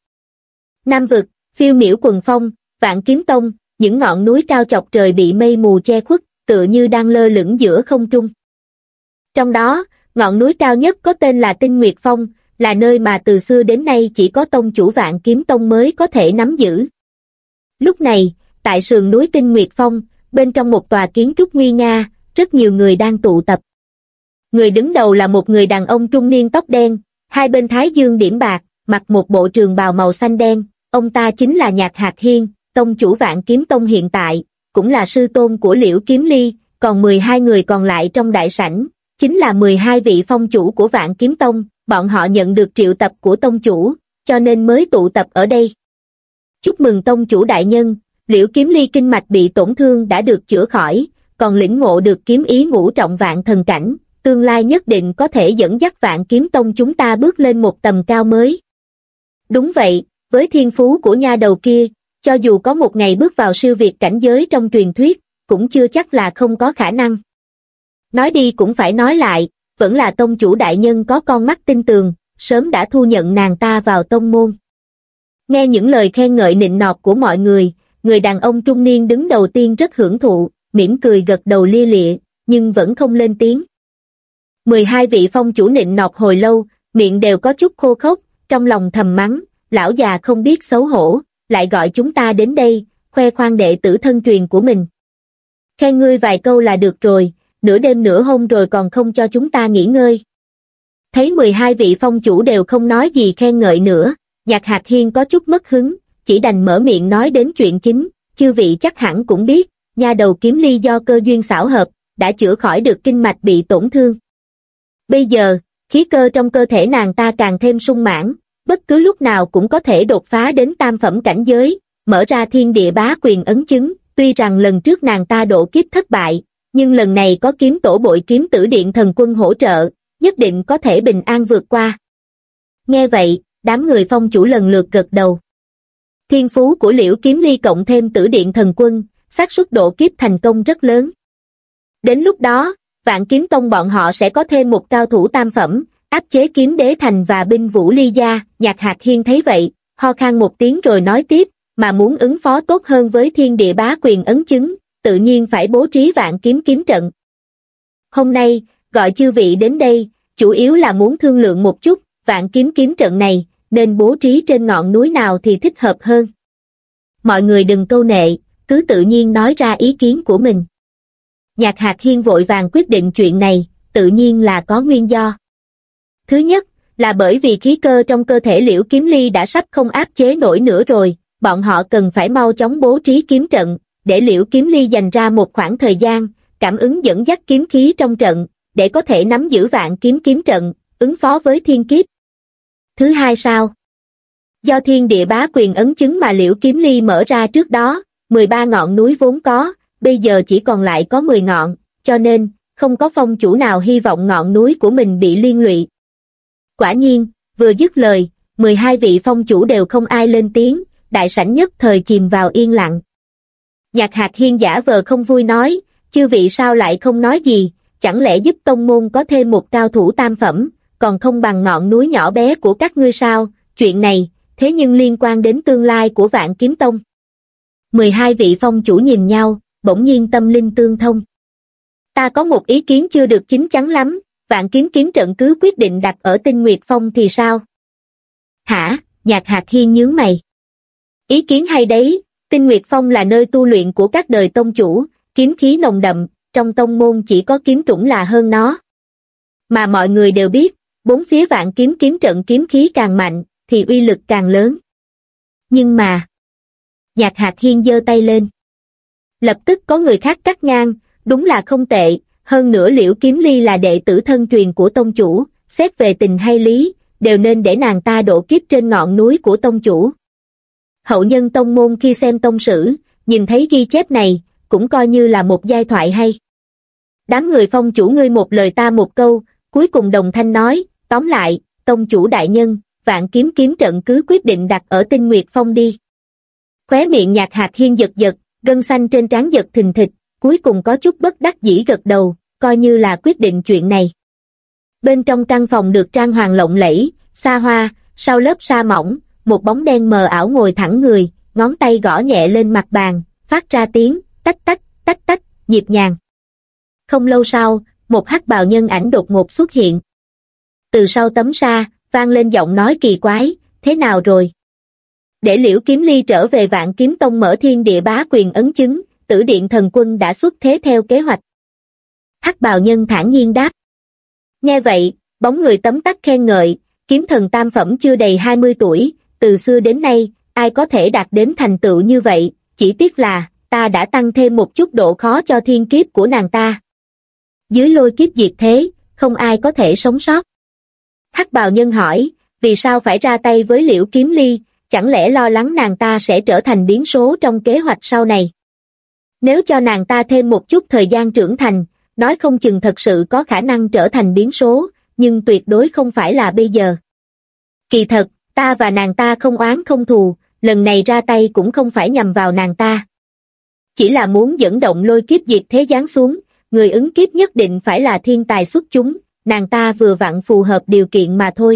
Nam vực, phiêu miểu quần phong, Vạn Kiếm Tông, những ngọn núi cao chọc trời bị mây mù che khuất, tựa như đang lơ lửng giữa không trung. Trong đó, ngọn núi cao nhất có tên là Tinh Nguyệt Phong, là nơi mà từ xưa đến nay chỉ có tông chủ Vạn Kiếm Tông mới có thể nắm giữ. Lúc này, tại sườn núi Tinh Nguyệt Phong, bên trong một tòa kiến trúc nguy nga, rất nhiều người đang tụ tập. Người đứng đầu là một người đàn ông trung niên tóc đen, 2 bên thái dương điểm bạc, mặc một bộ trường bào màu xanh đen, ông ta chính là Nhạc Hạc Hiên, tông chủ Vạn Kiếm Tông hiện tại, cũng là sư tôn của Liễu Kiếm Ly, còn 12 người còn lại trong đại sảnh, chính là 12 vị phong chủ của Vạn Kiếm Tông, bọn họ nhận được triệu tập của tông chủ, cho nên mới tụ tập ở đây. Chúc mừng tông chủ đại nhân, Liễu Kiếm Ly kinh mạch bị tổn thương đã được chữa khỏi, còn lĩnh ngộ được kiếm ý ngũ trọng vạn thần cảnh, tương lai nhất định có thể dẫn dắt Vạn Kiếm Tông chúng ta bước lên một tầm cao mới. Đúng vậy, với thiên phú của nha đầu kia, cho dù có một ngày bước vào siêu việt cảnh giới trong truyền thuyết, cũng chưa chắc là không có khả năng. Nói đi cũng phải nói lại, vẫn là tông chủ đại nhân có con mắt tinh tường, sớm đã thu nhận nàng ta vào tông môn. Nghe những lời khen ngợi nịnh nọt của mọi người, người đàn ông trung niên đứng đầu tiên rất hưởng thụ, mỉm cười gật đầu lia lịa, nhưng vẫn không lên tiếng. 12 vị phong chủ nịnh nọt hồi lâu, miệng đều có chút khô khốc, trong lòng thầm mắng, lão già không biết xấu hổ, lại gọi chúng ta đến đây, khoe khoang đệ tử thân truyền của mình. Khen ngươi vài câu là được rồi, nửa đêm nửa hôm rồi còn không cho chúng ta nghỉ ngơi. Thấy 12 vị phong chủ đều không nói gì khen ngợi nữa, Nhạc Hạc Hiên có chút mất hứng, chỉ đành mở miệng nói đến chuyện chính, chư vị chắc hẳn cũng biết, nha đầu Kiếm Ly do cơ duyên xảo hợp, đã chữa khỏi được kinh mạch bị tổn thương. Bây giờ, khí cơ trong cơ thể nàng ta càng thêm sung mãn, bất cứ lúc nào cũng có thể đột phá đến tam phẩm cảnh giới, mở ra thiên địa bá quyền ấn chứng, tuy rằng lần trước nàng ta độ kiếp thất bại, nhưng lần này có kiếm tổ bội kiếm Tử Điện Thần Quân hỗ trợ, nhất định có thể bình an vượt qua. Nghe vậy, đám người phong chủ lần lượt gật đầu. Thiên phú của Liễu Kiếm Ly cộng thêm Tử Điện Thần Quân, xác suất độ kiếp thành công rất lớn. Đến lúc đó, Vạn Kiếm Tông bọn họ sẽ có thêm một cao thủ tam phẩm, áp chế Kiếm Đế Thành và binh Vũ Ly gia. Nhạc Hạc Hiên thấy vậy, ho khan một tiếng rồi nói tiếp, mà muốn ứng phó tốt hơn với Thiên Địa Bá Quyền ấn chứng, tự nhiên phải bố trí Vạn Kiếm kiếm trận. Hôm nay, gọi chư vị đến đây, chủ yếu là muốn thương lượng một chút, Vạn Kiếm kiếm trận này, nên bố trí trên ngọn núi nào thì thích hợp hơn. Mọi người đừng câu nệ, cứ tự nhiên nói ra ý kiến của mình. Nhạc Hạc Hiên vội vàng quyết định chuyện này, tự nhiên là có nguyên do. Thứ nhất, là bởi vì khí cơ trong cơ thể Liễu Kiếm Ly đã sắp không áp chế nổi nữa rồi, bọn họ cần phải mau chóng bố trí kiếm trận, để Liễu Kiếm Ly dành ra một khoảng thời gian, cảm ứng dẫn dắt kiếm khí trong trận, để có thể nắm giữ Vạn Kiếm kiếm trận, ứng phó với thiên kiếp. Thứ hai sao? Do Thiên Địa Bá Quyền ấn chứng mà Liễu Kiếm Ly mở ra trước đó, 13 ngọn núi vốn có, bây giờ chỉ còn lại có 10 ngọn, cho nên, không có phong chủ nào hy vọng ngọn núi của mình bị liên lụy. Quả nhiên, vừa dứt lời, 12 vị phong chủ đều không ai lên tiếng, đại sảnh nhất thời chìm vào yên lặng. Nhạc Hạc Hiên giả vờ không vui nói, chư vị sao lại không nói gì, chẳng lẽ giúp tông môn có thêm một cao thủ tam phẩm, còn không bằng ngọn núi nhỏ bé của các ngươi sao, chuyện này, thế nhưng liên quan đến tương lai của Vạn Kiếm Tông. 12 vị phong chủ nhìn nhau, bỗng nhiên tâm linh tương thông. Ta có một ý kiến chưa được chín chắn lắm, Vạn Kiếm kiếm trận cứ quyết định đặt ở Tinh Nguyệt Phong thì sao? Hả? Nhạc Hạc Hiên nhướng mày. Ý kiến hay đấy, Tinh Nguyệt Phong là nơi tu luyện của các đời tông chủ, kiếm khí nồng đậm, trong tông môn chỉ có kiếm trũng là hơn nó. Mà mọi người đều biết, bốn phía Vạn Kiếm kiếm trận kiếm khí càng mạnh, thì uy lực càng lớn. Nhưng mà... Nhạc Hạc Hiên giơ tay lên. Lập tức có người khác cắt ngang, đúng là không tệ, hơn nữa Liễu Kiếm Ly là đệ tử thân truyền của tông chủ, xét về tình hay lý, đều nên để nàng ta độ kiếp trên ngọn núi của tông chủ. Hậu nhân tông môn khi xem tông sử, nhìn thấy ghi chép này, cũng coi như là một giai thoại hay. Đám người phong chủ ngươi một lời ta một câu, cuối cùng đồng thanh nói, tóm lại, tông chủ đại nhân, Vạn Kiếm kiếm trận cứ quyết định đặt ở Tinh Nguyệt Phong đi. Khóe miệng Nhạc Hạc Hiên giật giật, gân xanh trên trán giật thình thịch, cuối cùng có chút bất đắc dĩ gật đầu, coi như là quyết định chuyện này. Bên trong căn phòng được trang hoàng lộng lẫy, xa hoa, sau lớp sa mỏng, một bóng đen mờ ảo ngồi thẳng người, ngón tay gõ nhẹ lên mặt bàn, phát ra tiếng tách tách, tách tách, nhịp nhàng. Không lâu sau, một hắc bào nhân ảnh đột ngột xuất hiện. Từ sau tấm sa, vang lên giọng nói kỳ quái, thế nào rồi? Để Liễu Kiếm Ly trở về Vạn Kiếm Tông mở Thiên Địa Bá Quyền ấn chứng, Tử Điện Thần Quân đã xuất thế theo kế hoạch. Hắc bào nhân thản nhiên đáp. Nghe vậy, bóng người tấm tắc khen ngợi, kiếm thần tam phẩm chưa đầy 20 tuổi, từ xưa đến nay, ai có thể đạt đến thành tựu như vậy, chỉ tiếc là, ta đã tăng thêm một chút độ khó cho thiên kiếp của nàng ta. Dưới lôi kiếp diệt thế, không ai có thể sống sót. Hắc bào nhân hỏi, vì sao phải ra tay với Liễu Kiếm Ly, chẳng lẽ lo lắng nàng ta sẽ trở thành biến số trong kế hoạch sau này? Nếu cho nàng ta thêm một chút thời gian trưởng thành, nói không chừng thật sự có khả năng trở thành biến số, nhưng tuyệt đối không phải là bây giờ. Kỳ thật, ta và nàng ta không oán không thù, lần này ra tay cũng không phải nhằm vào nàng ta. Chỉ là muốn dẫn động lôi kiếp diệt thế giáng xuống, người ứng kiếp nhất định phải là thiên tài xuất chúng, nàng ta vừa vặn phù hợp điều kiện mà thôi.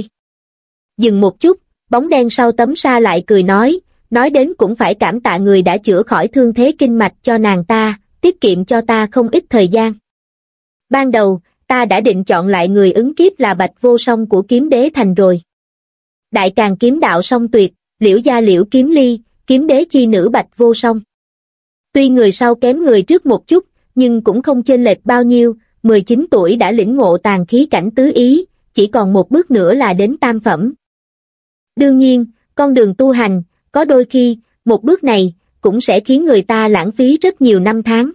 Dừng một chút, bóng đen sau tấm sa lại cười nói đến cũng phải cảm tạ người đã chữa khỏi thương thế kinh mạch cho nàng ta, tiết kiệm cho ta không ít thời gian. Ban đầu, ta đã định chọn lại người ứng kiếp là Bạch Vô Song của Kiếm Đế Thành rồi. Đại Càn kiếm đạo song tuyệt, Liễu gia Liễu Kiếm Ly, kiếm đế chi nữ Bạch Vô Song. Tuy người sau kém người trước một chút, nhưng cũng không chênh lệch bao nhiêu, 19 tuổi đã lĩnh ngộ tàn khí cảnh tứ ý, chỉ còn một bước nữa là đến tam phẩm. Đương nhiên, con đường tu hành, có đôi khi, một bước này, cũng sẽ khiến người ta lãng phí rất nhiều năm tháng.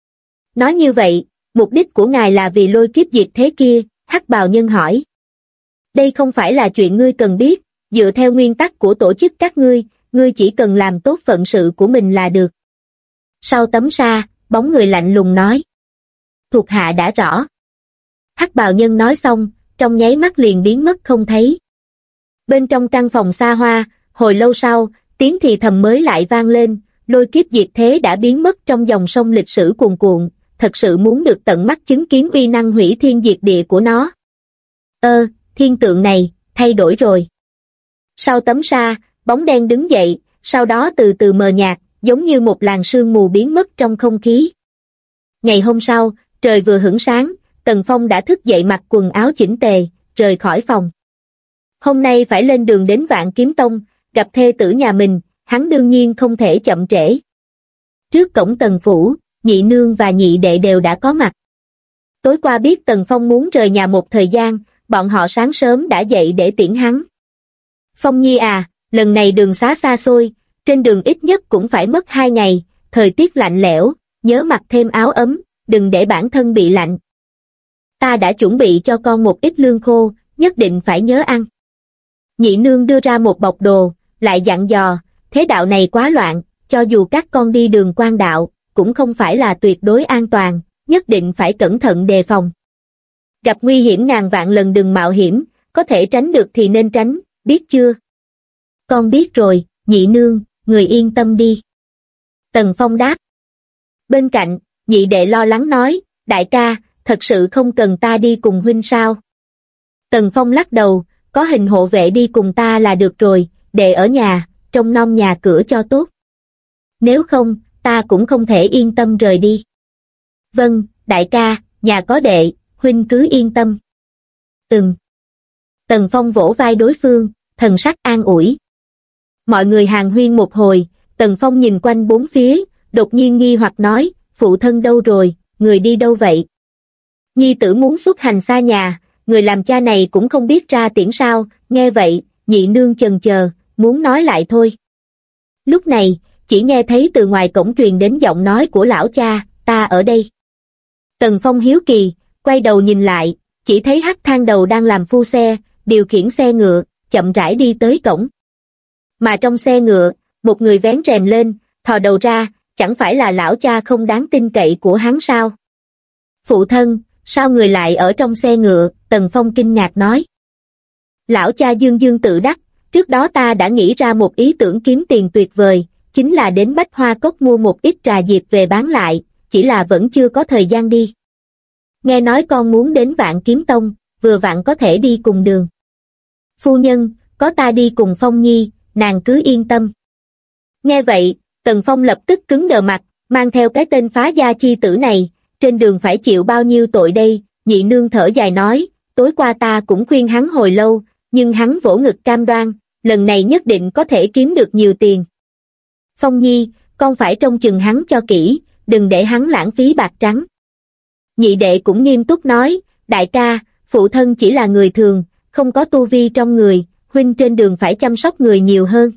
Nói như vậy, mục đích của ngài là vì lôi kiếp diệt thế kia, hắc bào nhân hỏi. Đây không phải là chuyện ngươi cần biết, dựa theo nguyên tắc của tổ chức các ngươi chỉ cần làm tốt phận sự của mình là được. Sau tấm sa, bóng người lạnh lùng nói. Thuộc hạ đã rõ. Hắc bào nhân nói xong, trong nháy mắt liền biến mất không thấy. Bên trong căn phòng xa hoa, hồi lâu sau, tiếng thì thầm mới lại vang lên, lôi kiếp diệt thế đã biến mất trong dòng sông lịch sử cuồn cuộn, thật sự muốn được tận mắt chứng kiến uy năng hủy thiên diệt địa của nó. Thiên tượng này, thay đổi rồi. Sau tấm sa, bóng đen đứng dậy, sau đó từ từ mờ nhạt, giống như một làn sương mù biến mất trong không khí. Ngày hôm sau, trời vừa hửng sáng, Tần Phong đã thức dậy mặc quần áo chỉnh tề, rời khỏi phòng. Hôm nay phải lên đường đến Vạn Kiếm Tông, gặp thê tử nhà mình, hắn đương nhiên không thể chậm trễ. Trước cổng Tần phủ, nhị nương và nhị đệ đều đã có mặt. Tối qua biết Tần Phong muốn rời nhà một thời gian, bọn họ sáng sớm đã dậy để tiễn hắn. Phong Nhi à, lần này đường xá xa xôi, trên đường ít nhất cũng phải mất 2 ngày, thời tiết lạnh lẽo, nhớ mặc thêm áo ấm, đừng để bản thân bị lạnh. Ta đã chuẩn bị cho con một ít lương khô, nhất định phải nhớ ăn. Nhị nương đưa ra một bọc đồ, lại dặn dò, thế đạo này quá loạn, cho dù các con đi đường quan đạo, cũng không phải là tuyệt đối an toàn, nhất định phải cẩn thận đề phòng. Gặp nguy hiểm ngàn vạn lần đừng mạo hiểm, có thể tránh được thì nên tránh, biết chưa? Con biết rồi, nhị nương, người yên tâm đi. Tần Phong đáp. Bên cạnh, nhị đệ lo lắng nói, đại ca, thật sự không cần ta đi cùng huynh sao? Tần Phong lắc đầu, có hình hộ vệ đi cùng ta là được rồi, đệ ở nhà, trông nom nhà cửa cho tốt. Nếu không, ta cũng không thể yên tâm rời đi. Vâng, đại ca, nhà có đệ, huynh cứ yên tâm. Tần Phong vỗ vai đối phương, thần sắc an ủi. Mọi người hàn huyên một hồi, Tần Phong nhìn quanh bốn phía, đột nhiên nghi hoặc nói, phụ thân đâu rồi, người đi đâu vậy? Nhi tử muốn xuất hành xa nhà, người làm cha này cũng không biết ra tiễn sao, nghe vậy, nhị nương chần chờ, muốn nói lại thôi. Lúc này, chỉ nghe thấy từ ngoài cổng truyền đến giọng nói của lão cha, ta ở đây. Tần Phong hiếu kỳ, quay đầu nhìn lại, chỉ thấy Hắc Thang Đầu đang làm phu xe, điều khiển xe ngựa, chậm rãi đi tới cổng. Mà trong xe ngựa, một người vén rèm lên, thò đầu ra, chẳng phải là lão cha không đáng tin cậy của hắn sao? Phụ thân, sao người lại ở trong xe ngựa? Tần Phong kinh ngạc nói. Lão cha dương dương tự đắc, trước đó ta đã nghĩ ra một ý tưởng kiếm tiền tuyệt vời, chính là đến Bách Hoa Cốc mua một ít trà diệp về bán lại, chỉ là vẫn chưa có thời gian đi. Nghe nói con muốn đến Vạn Kiếm Tông, vừa vặn có thể đi cùng đường. Phu nhân, có ta đi cùng Phong Nhi, nàng cứ yên tâm. Nghe vậy, Tần Phong lập tức cứng đờ mặt, mang theo cái tên phá gia chi tử này, trên đường phải chịu bao nhiêu tội đây? Nhị nương thở dài nói, tối qua ta cũng khuyên hắn hồi lâu, nhưng hắn vỗ ngực cam đoan, lần này nhất định có thể kiếm được nhiều tiền. Phong Nhi, con phải trông chừng hắn cho kỹ, đừng để hắn lãng phí bạc trắng. Nhị đệ cũng nghiêm túc nói, đại ca, phụ thân chỉ là người thường, không có tu vi trong người, huynh trên đường phải chăm sóc người nhiều hơn.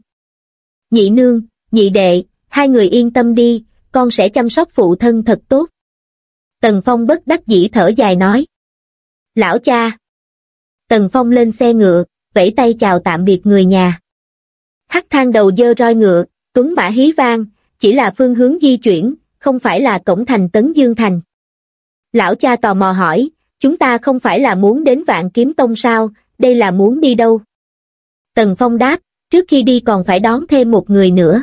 Nhị nương, nhị đệ, hai người yên tâm đi, con sẽ chăm sóc phụ thân thật tốt. Tần Phong bất đắc dĩ thở dài nói. Lão cha. Tần Phong lên xe ngựa, vẫy tay chào tạm biệt người nhà. Hắc Thang Đầu giơ roi ngựa, tuấn mã hí vang, chỉ là phương hướng di chuyển, không phải là cổng thành Tấn Dương Thành. Lão cha tò mò hỏi, chúng ta không phải là muốn đến Vạn Kiếm Tông sao, đây là muốn đi đâu? Tần Phong đáp, trước khi đi còn phải đón thêm một người nữa.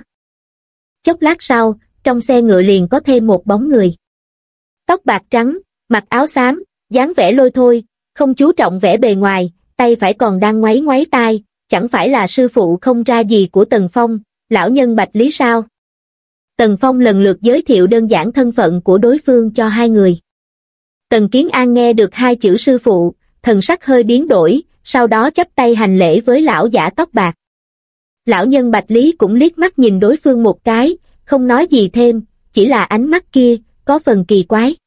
Chốc lát sau, trong xe ngựa liền có thêm một bóng người. Tóc bạc trắng, mặc áo xám, dáng vẻ lôi thôi, không chú trọng vẻ bề ngoài, tay phải còn đang ngoáy ngoáy tai, chẳng phải là sư phụ không ra gì của Tần Phong, lão nhân Bạch Lý sao? Tần Phong lần lượt giới thiệu đơn giản thân phận của đối phương cho hai người. Tần Kiến An nghe được hai chữ sư phụ, thần sắc hơi biến đổi, sau đó chắp tay hành lễ với lão giả tóc bạc. Lão nhân Bạch Lý cũng liếc mắt nhìn đối phương một cái, không nói gì thêm, chỉ là ánh mắt kia, có phần kỳ quái.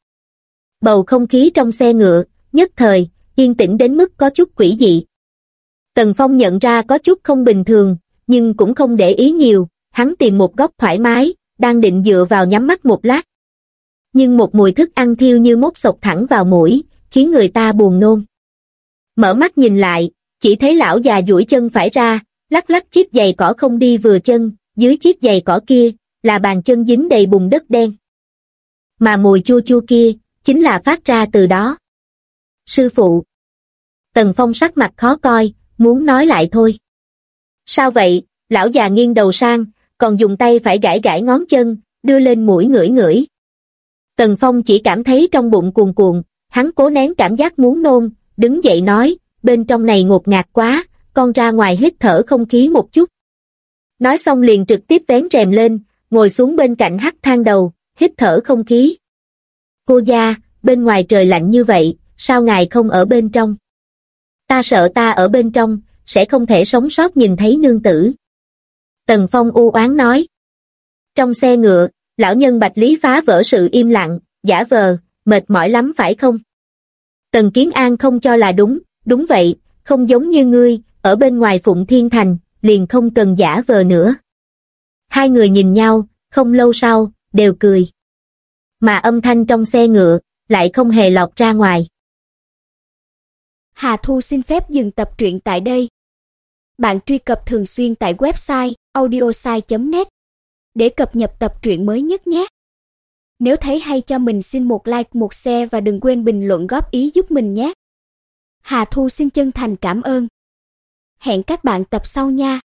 Bầu không khí trong xe ngựa, nhất thời, yên tĩnh đến mức có chút quỷ dị. Tần Phong nhận ra có chút không bình thường, nhưng cũng không để ý nhiều, hắn tìm một góc thoải mái, đang định dựa vào nhắm mắt một lát. Nhưng một mùi thức ăn thiêu như mốt xộc thẳng vào mũi, khiến người ta buồn nôn. Mở mắt nhìn lại, chỉ thấy lão già duỗi chân phải ra, lắc lắc chiếc giày cỏ không đi vừa chân, dưới chiếc giày cỏ kia, là bàn chân dính đầy bùn đất đen. Mà mùi chua chua kia, chính là phát ra từ đó. Sư phụ. Tần Phong sắc mặt khó coi, muốn nói lại thôi. Sao vậy? Lão già nghiêng đầu sang, còn dùng tay phải gãi gãi ngón chân, đưa lên mũi ngửi ngửi. Tần Phong chỉ cảm thấy trong bụng cuồn cuộn, hắn cố nén cảm giác muốn nôn, đứng dậy nói, bên trong này ngột ngạt quá, con ra ngoài hít thở không khí một chút. Nói xong liền trực tiếp vén rèm lên, ngồi xuống bên cạnh hắc thang đầu, hít thở không khí. Cô gia, bên ngoài trời lạnh như vậy, sao ngài không ở bên trong? Ta sợ ta ở bên trong, sẽ không thể sống sót nhìn thấy nương tử. Tần Phong u oán nói. Trong xe ngựa, lão nhân Bạch Lý phá vỡ sự im lặng, giả vờ, mệt mỏi lắm phải không? Tần Kiến An không cho là đúng, đúng vậy, không giống như ngươi, ở bên ngoài Phụng Thiên Thành, liền không cần giả vờ nữa. Hai người nhìn nhau, không lâu sau, đều cười. Mà âm thanh trong xe ngựa, lại không hề lọt ra ngoài. Hà Thu xin phép dừng tập truyện tại đây. Bạn truy cập thường xuyên tại website audiosai.net để cập nhật tập truyện mới nhất nhé. Nếu thấy hay cho mình xin một like, một share và đừng quên bình luận góp ý giúp mình nhé. Hà Thu xin chân thành cảm ơn. Hẹn các bạn tập sau nha.